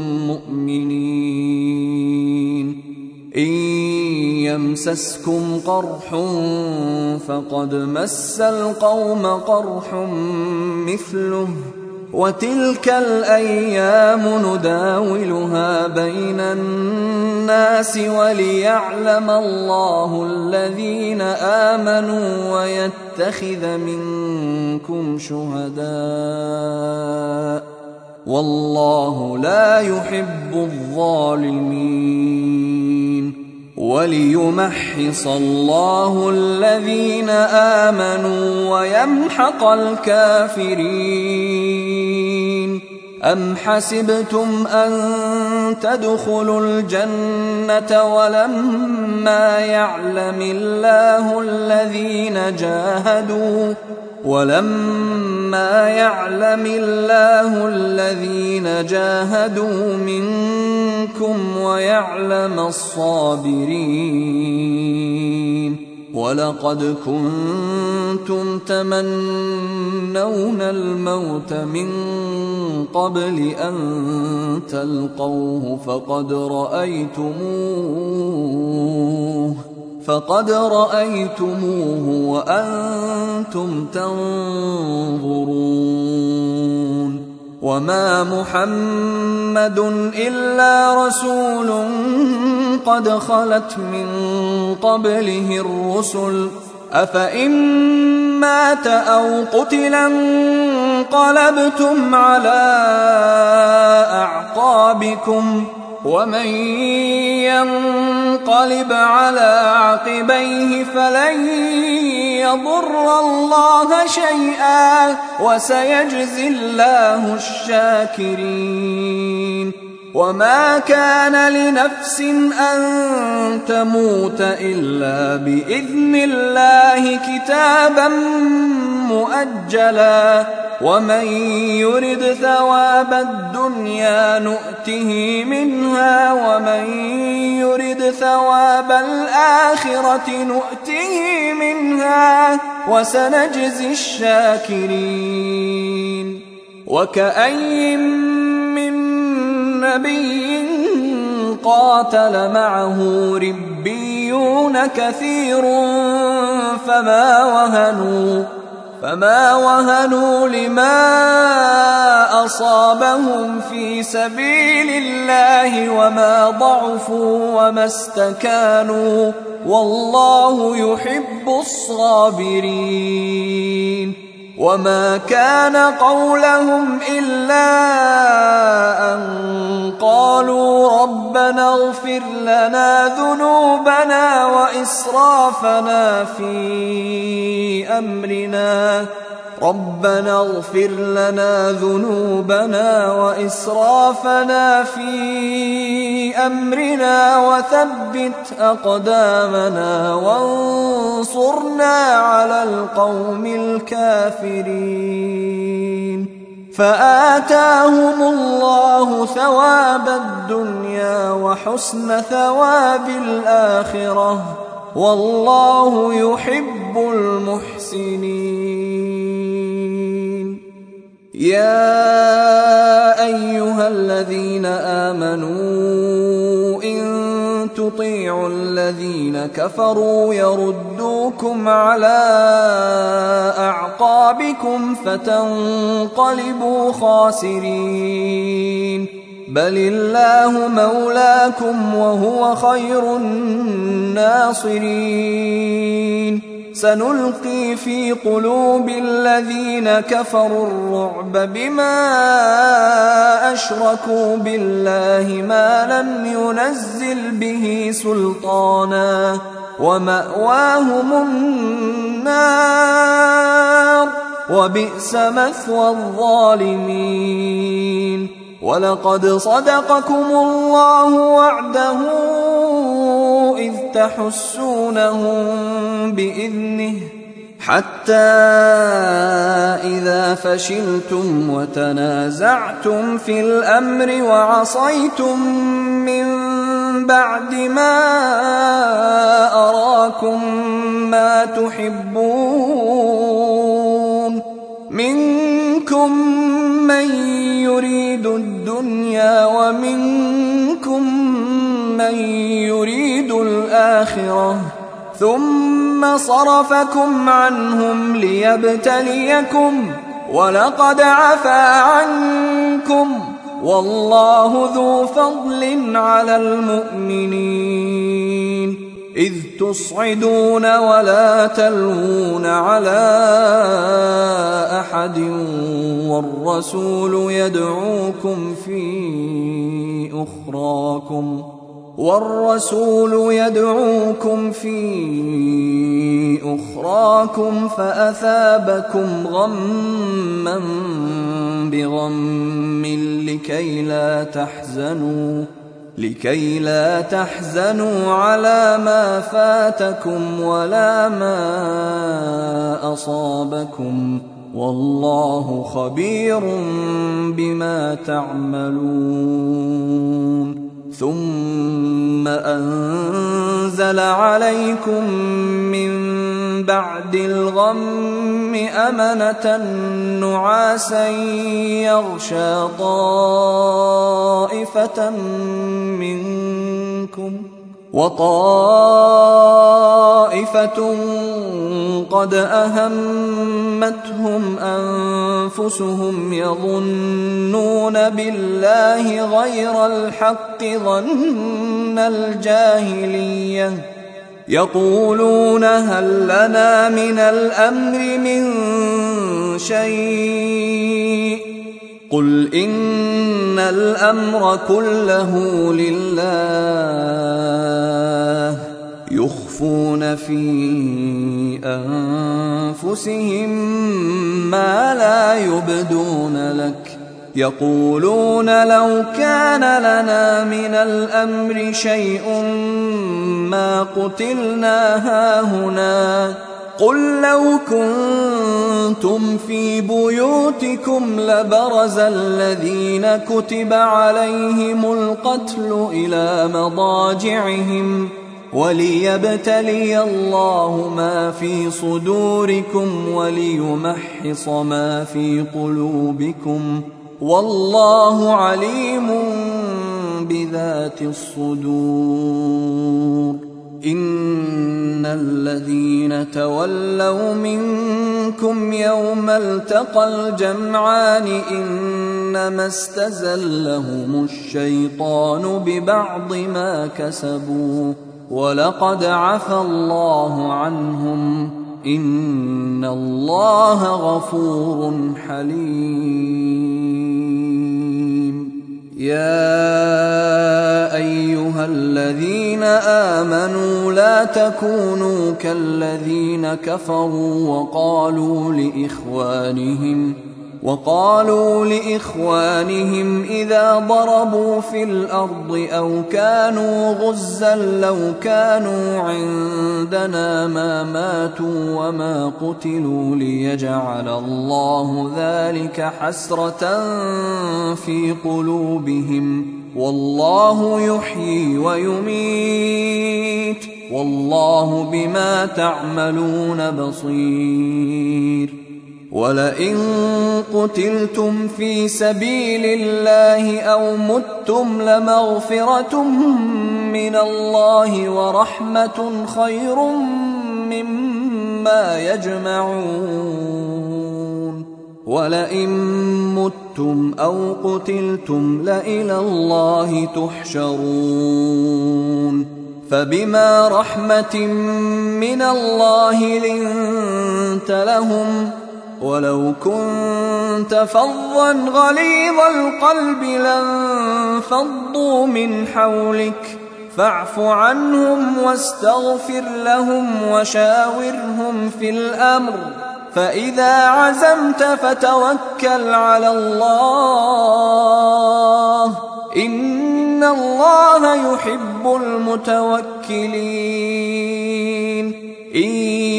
مؤمنين إن يمسسكم قرح فقد مس القوم قرح مثله وتلك الأيام نداولها بين الناس وليعلم الله الذين آمنوا ويتخذ منكم شهداء والله لا يحب الظالمين وليمحص الله الذين آمنوا ويمحق الكافرين أم حسبتم أن تدخلوا الجنة ولما يعلم الله الذين جاهدوا منكم ويعلم الصابرين ولقد كنتم تمنون الموت من قبل أن تلقوه فقد رأيتموه وأنتم تنظرون وما محمد إلا رسول قد خلت من قبله الرسل أفإن مات أو قتل انقلبتم على أعقابكم ومن ينقلب على عقبيه فلن يضر الله شيئا وسيجزي الله الشاكرين وما كان لنفس أن تموت إلا بإذن الله كتابا مؤجلا ومن يرد ثواب الدنيا نؤته منها ومن يرد ثواب الآخرة نؤته منها وسنجزي الشاكرين وكأين من نبي قاتل معه ربيون كثير فما وهنوا لما أصابهم في سبيل الله وما ضعفوا وما استكانوا والله يحب الصابرين. وما كان قولهم إلا أن قالوا ربنا اغفر لنا ذنوبنا وإسرافنا في أمرنا وثبت أقدامنا وانصرنا على القوم الكافرين. فآتاهم الله ثواب الدنيا وحسن ثواب الآخرة والله يحب المحسنين. يا أيها الذين آمنوا إن تطيعوا الذين كفروا يردوكم على أعقابكم فتنقلبوا خاسرين. بل الله مولاكم وهو خير الناصرين. سنلقي في قلوب الذين كفروا الرعب بما أشركوا بالله ما لم ينزل به سلطانا ومأواهم النار وبئس مثوى الظالمين. ولقد صدقكم الله وعده إذ تحسونهم بإذنه حتى إذا فشلتم وتنازعتم في الأمر وعصيتم من بعد ما أراكم ما تحبون منكم من يريد الدنيا ومنكم من يريد الآخرة ثم صرفكم عنهم ليبتليكم ولقد عفا عنكم والله ذو فضل على المؤمنين. إذ تصعدون ولا تلوون على أحد والرسول يدعوكم في أخراكم فأثابكم غما بغم لكي لا تحزنوا على ما فاتكم ولا ما أصابكم والله خبير بما تعملون. ثم أنزل عليكم من بعد الغم أمنة نعاسا يغشى طائفة منكم وطائفة قد أهمتهم أنفسهم يظنون بالله غير الحق ظن الجاهلية يقولون هل لنا من الأمر من شيء قل إن الأمر كله لله يخفون في أنفسهم ما لا يبدون لك يقولون لو كان لنا من الأمر شيء ما قتلنا هاهنا قل لو كنتم في بيوتكم لبرز الذين كتب عليهم القتل إلى مضاجعهم وليبتلي الله ما في صدوركم وليمحص ما في قلوبكم والله عليم بذات الصدور إن الذين تولوا منكم يوم التقى الجمعان إنما استزلهم الشيطان ببعض ما كسبوا ولقد عفى الله عنهم إن الله غفور حليم يا أيها الذين آمنوا لا تكونوا كالذين كفروا وقالوا لإخوانهم إذا ضربوا في الأرض أو كانوا غزا لو كانوا عندنا ما ماتوا وما قتلوا ليجعل الله ذلك حسرة في قلوبهم والله يحيي ويميت والله بما تعملون بصير ولئن قتلتم في سبيل الله أو متم لمغفرة من الله ورحمة خير مما يجمعون ولئن متم أو قتلتم لإلى الله تحشرون فبما رحمة من الله لنت لهم ولو كنت فظا غليظ القلب لانفضوا من حولك فاعف عنهم واستغفر لهم وشاورهم في الأمر فإذا عزمت فتوكل على الله إن الله يحب المتوكلين إن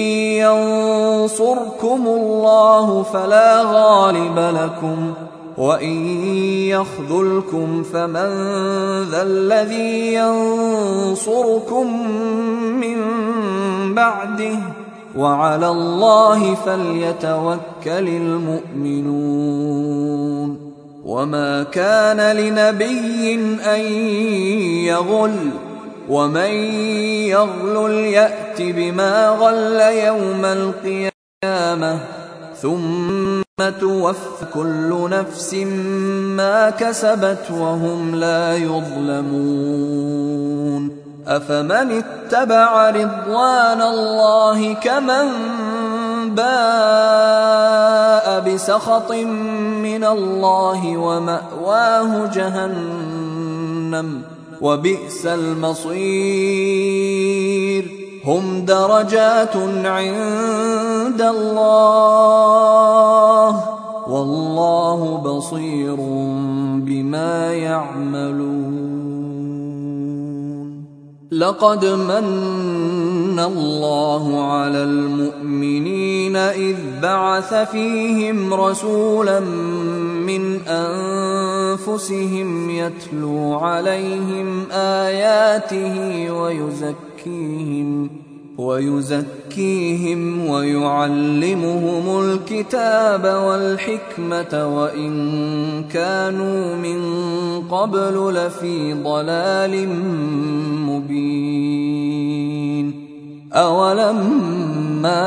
ينصركم الله فلا غالب لكم وإن يخذلكم فمن ذا الذي ينصركم من بعده وعلى الله فليتوكل المؤمنون وما كان لنبي أن يغل ومن يغلل يأت بما غل يوم القيامة ثم توفى كل نفس ما كسبت وهم لا يظلمون أفمن اتبع رضوان الله كمن باء بسخط من الله ومأواه جهنم وبئس المصير هم درجات عند الله والله بصير بما يعملون لقد من الله على المؤمنين إذ بعث فيهم رسولا من أنفسهم يتلو عليهم آياته ويزكيهم ويعلمهم الكتاب والحكمة وإن كانوا من قبل لفي ضلال مبين أولما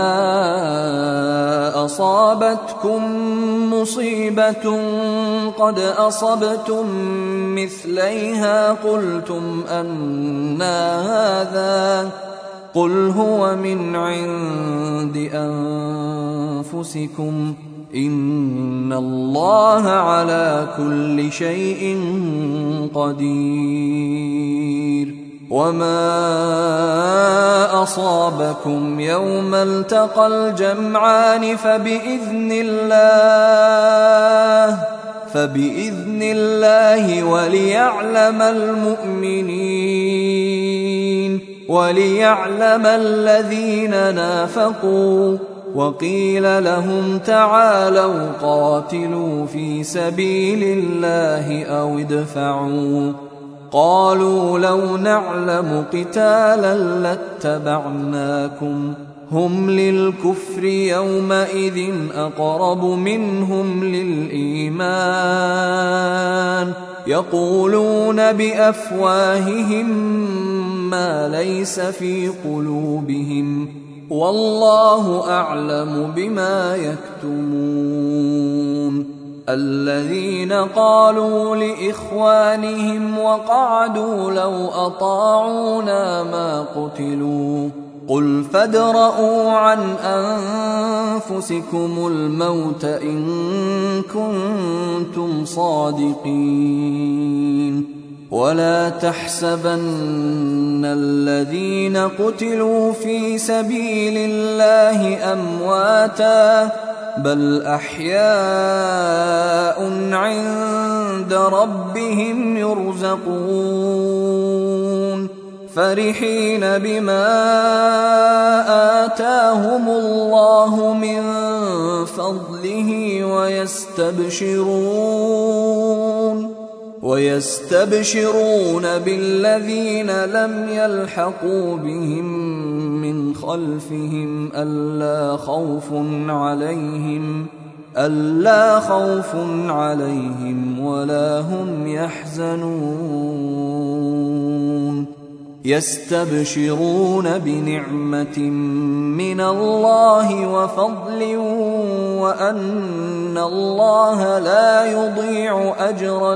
أصابتكم مصيبة قد أصبتم مثليها قلتم أنى هذا قل هو من عند أنفسكم إن الله على كل شيء قدير وما أصابكم يوم التقى الجمعان فبإذن الله وليعلم الذين نافقوا وقيل لهم تعالوا قاتلوا في سبيل الله أو ادفعوا قالوا لو نعلم قتالا لاتبعناكم هم للكفر يومئذ أقرب منهم للإيمان يقولون بأفواههم ما ليس في قلوبهم والله أعلم بما يكتمون. الذين قالوا لإخوانهم وقعدوا لو أطاعونا ما قتلوا قل فادرءوا عن أنفسكم الموت إن كنتم صادقين. ولا تحسبن الذين قتلوا في سبيل الله أمواتا بل أحياء عند ربهم يرزقون فرحين بما آتاهم الله من فضله ويستبشرون بالذين لم يلحقوا بهم من خلفهم ألا خوف عليهم ولا هم يحزنون. يستبشرون بنعمة من الله وفضل وأن الله لا يضيع أجر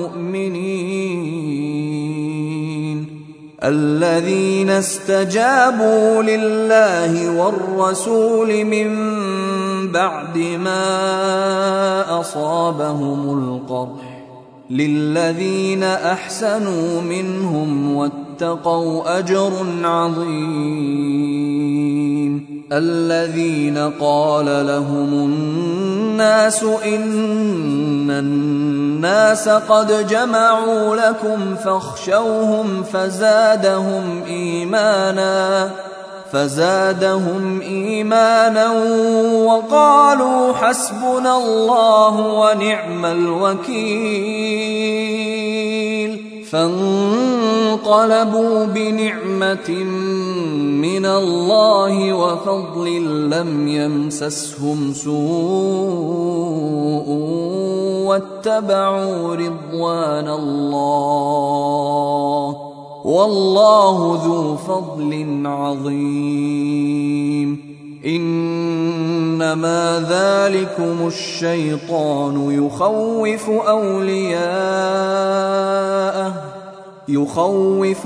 المؤمنين. الذين استجابوا لله والرسول من بعد ما أصابهم القرح للذين أحسنوا منهم واتقوا أجر عظيم. الذين قال لهم الناس إن الناس قد جمعوا لكم فاخشوهم فزادهم إيمانا وقالوا حسبنا الله ونعم الوكيل. فانقلبوا بنعمة من الله وفضل لم يمسسهم سوء واتبعوا رضوان الله والله ذو فضل عظيم. إنما ذلكم الشيطان يخوف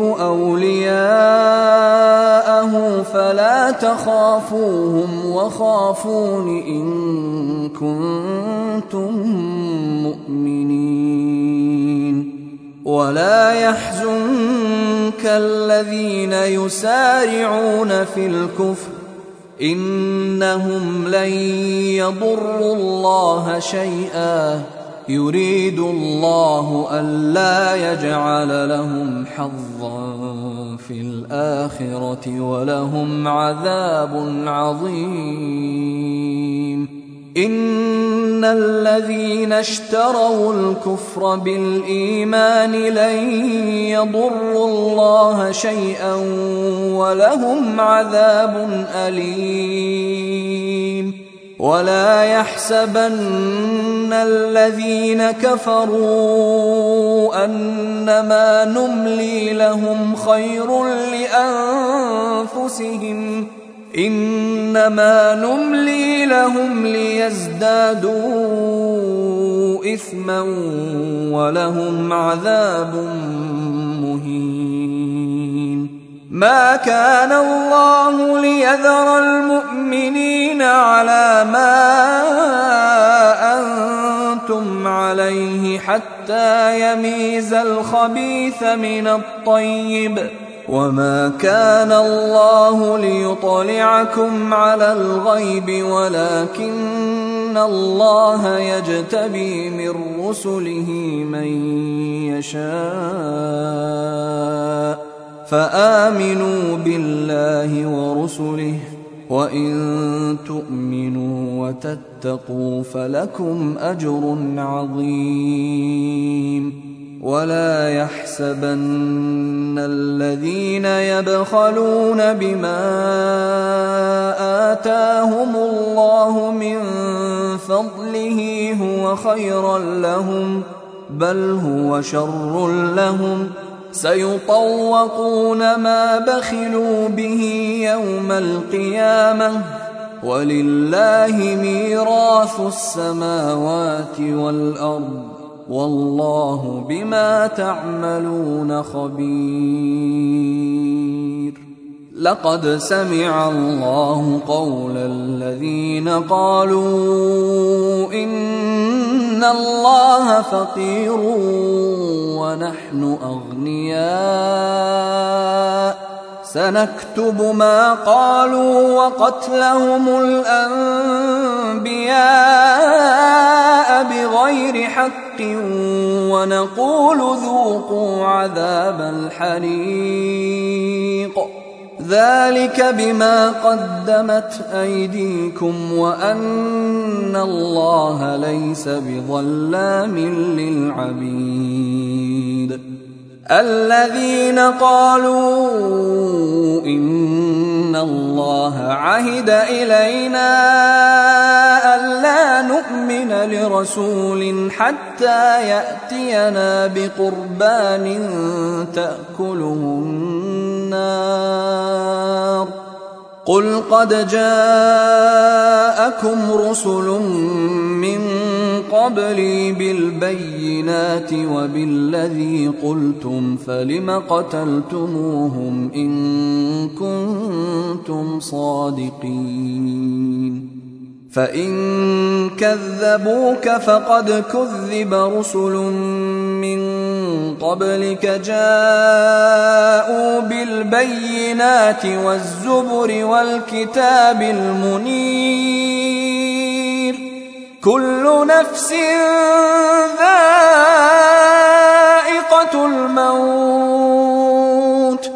أولياءه فلا تخافوهم وخافون إن كنتم مؤمنين. ولا يحزنك الذين يسارعون في الكفر إنهم لن يضروا الله شيئا يريد الله ألا يجعل لهم حظا في الآخرة ولهم عذاب عظيم. إن الذين اشتروا الكفر بالإيمان لن يضروا الله شيئا ولهم عذاب أليم. ولا يحسبن الذين كفروا أنما نملي لهم خير لأنفسهم إنما نملي لهم ليزدادوا إثما ولهم عذاب مهين. ما كان الله ليذر المؤمنين على ما أنتم عليه حتى يميز الخبيث من الطيب وما كان الله ليطلعكم على الغيب ولكن الله يجتبي من رسله من يشاء فآمنوا بالله ورسله وإن تؤمنوا وتتقوا فلكم أجر عظيم. ولا يحسبن الذين يبخلون بما آتاهم الله من فضله هو خيرا لهم بل هو شر لهم سيطوقون ما بخلوا به يوم القيامة ولله ميراث السماوات والأرض والله بما تعملون خبير. لقد سمع الله قول الذين قالوا إن الله فقير ونحن أغنياء سنكتب ما قالوا وقتلهم الأنبياء بغير حق ونقول ذوقوا عذاب الحريق ذلك بما قدمت أيديكم وأن الله ليس بظلام للعبيد. الذين قالوا إن الله عهد إلينا ألا نؤمن لرسول حتى يأتينا بقربان تأكله النار قل قد جاءكم رسل من قبلي بالبينات وبالذي قلتم فلم قتلتموهم إن كنتم صادقين. فإن كذبوك فقد كذب رسل من قبلك جاءوا بالبينات والزبر والكتاب المنير كل نفس ذائقة الموت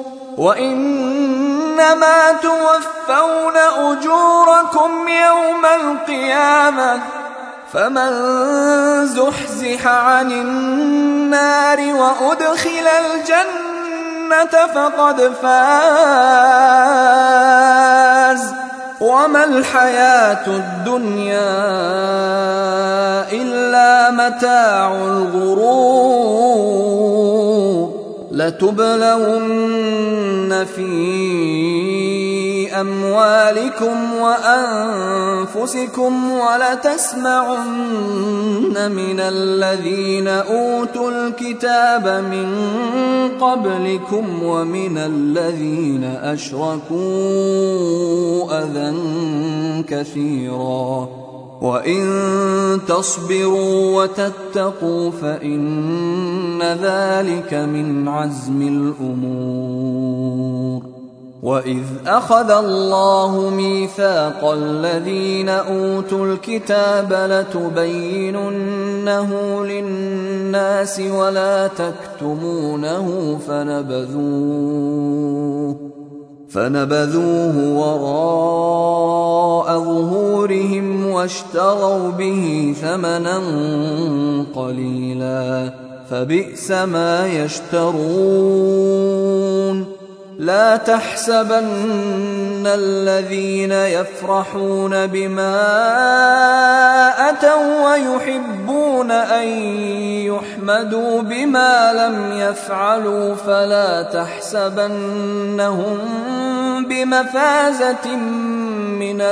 وإنما توفون أجوركم يوم القيامة فمن زحزح عن النار وأدخل الجنة فقد فاز وما الحياة الدنيا إلا متاع الغرور. لتبلون في أموالكم وأنفسكم ولتسمعن من الذين أوتوا الكتاب من قبلكم ومن الذين أشركوا أذى كثيرا وإن تصبروا وتتقوا فإن ذلك من عزم الأمور. وإذ أخذ الله ميثاق الذين أوتوا الكتاب لتبيننه للناس ولا تكتمونه فنبذوه وراء ظهورهم واشتروا به ثمنا قليلا فبئس ما يشترون. لا تحسبن الذين يفرحون بما أتوا ويحبون أن يحمدوا بما لم يفعلوا فلا تحسبنهم بمفازة من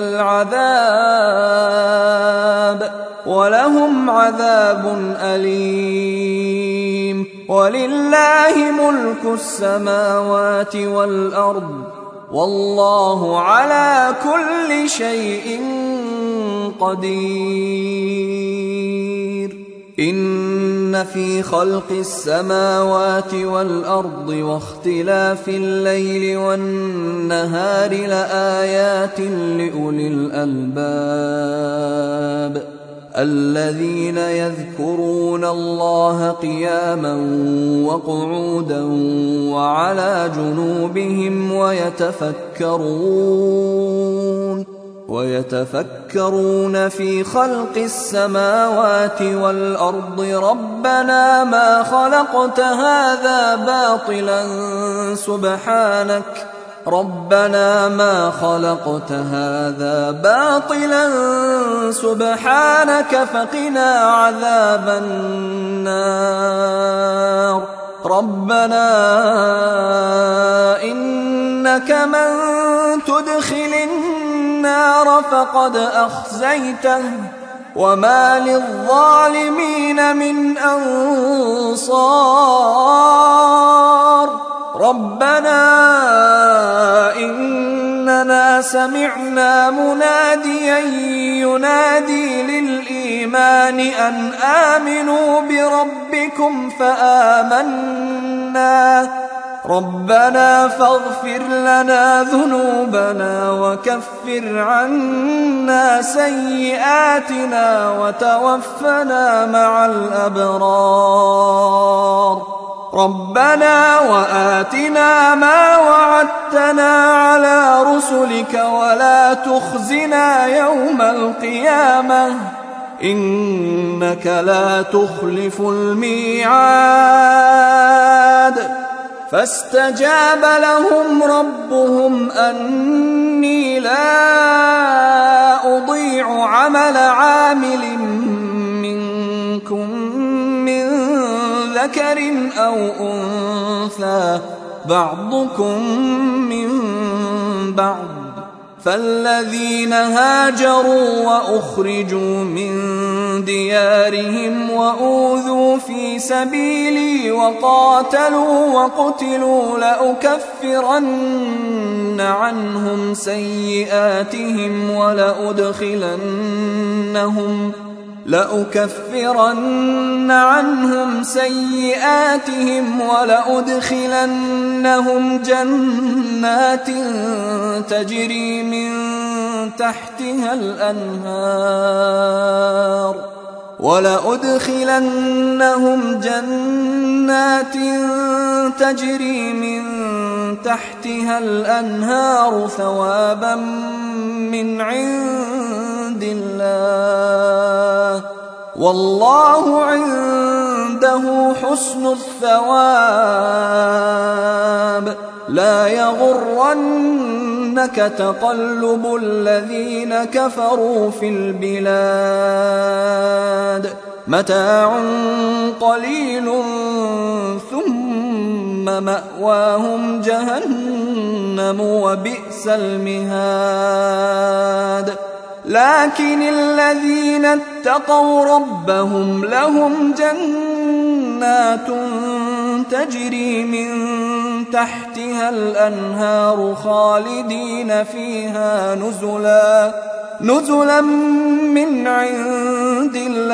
العذاب ولهم عذاب أليم. ولله ملك السماوات والأرض والله على كل شيء قدير. إن في خلق السماوات والأرض واختلاف الليل والنهار لآيات لأولي الألباب الذين يذكرون الله قياما وقعودا وعلى جنوبهم ويتفكرون في خلق السماوات والأرض ربنا ما خلقت هذا باطلا ربنا ما خلقت هذا باطلا سبحانك فقنا عذاب النار. ربنا إنك من تدخل النار فقد أخزيته وما للظالمين من أنصار. ربنا إننا سمعنا مناديا ينادي للإيمان أن آمنوا بربكم فآمنا. ربنا فاغفر لنا ذنوبنا وكفر عنا سيئاتنا وتوفنا مع الأبرار. ربنا وآتنا ما وعدتنا على رسلك ولا تخزنا يوم القيامة إنك لا تخلف الميعاد. فاستجاب لهم ربهم أني لا أضيع عمل عامل منكم من ذكر أو أنثى بعضكم من بعض. فالذين هاجروا وأخرجوا من ديارهم وأوذوا في سبيلي وقاتلوا وقتلوا لأكفرن عنهم سيئاتهم ولأدخلنهم جنات تجري من تحتها الأنهار ثوابا من عند الله والله عنده حسن الثواب. لا يغرنك تقلب الذين كفروا في البلاد متاع قليل ثم مأواهم جهنم وبئس المهاد. لكن الذين اتقوا ربهم لهم جنات تجري من تحتها الأنهار خالدين فيها نزلا من عند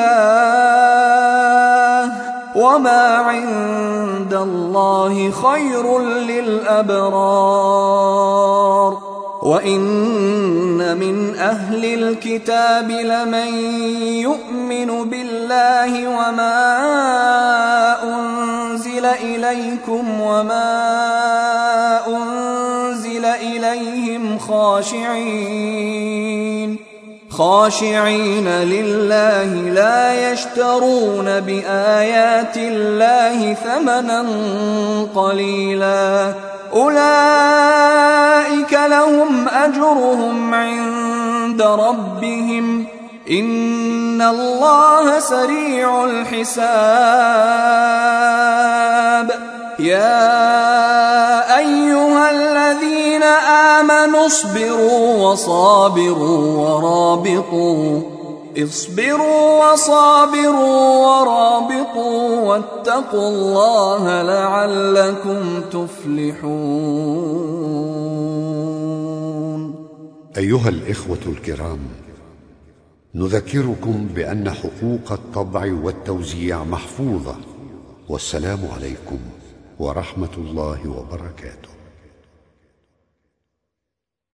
الله وما عند الله خير للأبرار. وإن من أهل الكتاب لمن يؤمن بالله وما أنزل إليكم وما أنزل إليهم خاشعين لله لا يشترون بآيات الله ثمنا قليلا أولئك لهم أجرهم عند ربهم إن الله سريع الحساب. يا أيها الذين آمنوا اصبروا وصابروا ورابطوا واتقوا الله لعلكم تفلحون. أيها الإخوة الكرام، نذكركم بأن حقوق الطبع والتوزيع محفوظة. والسلام عليكم ورحمة الله وبركاته.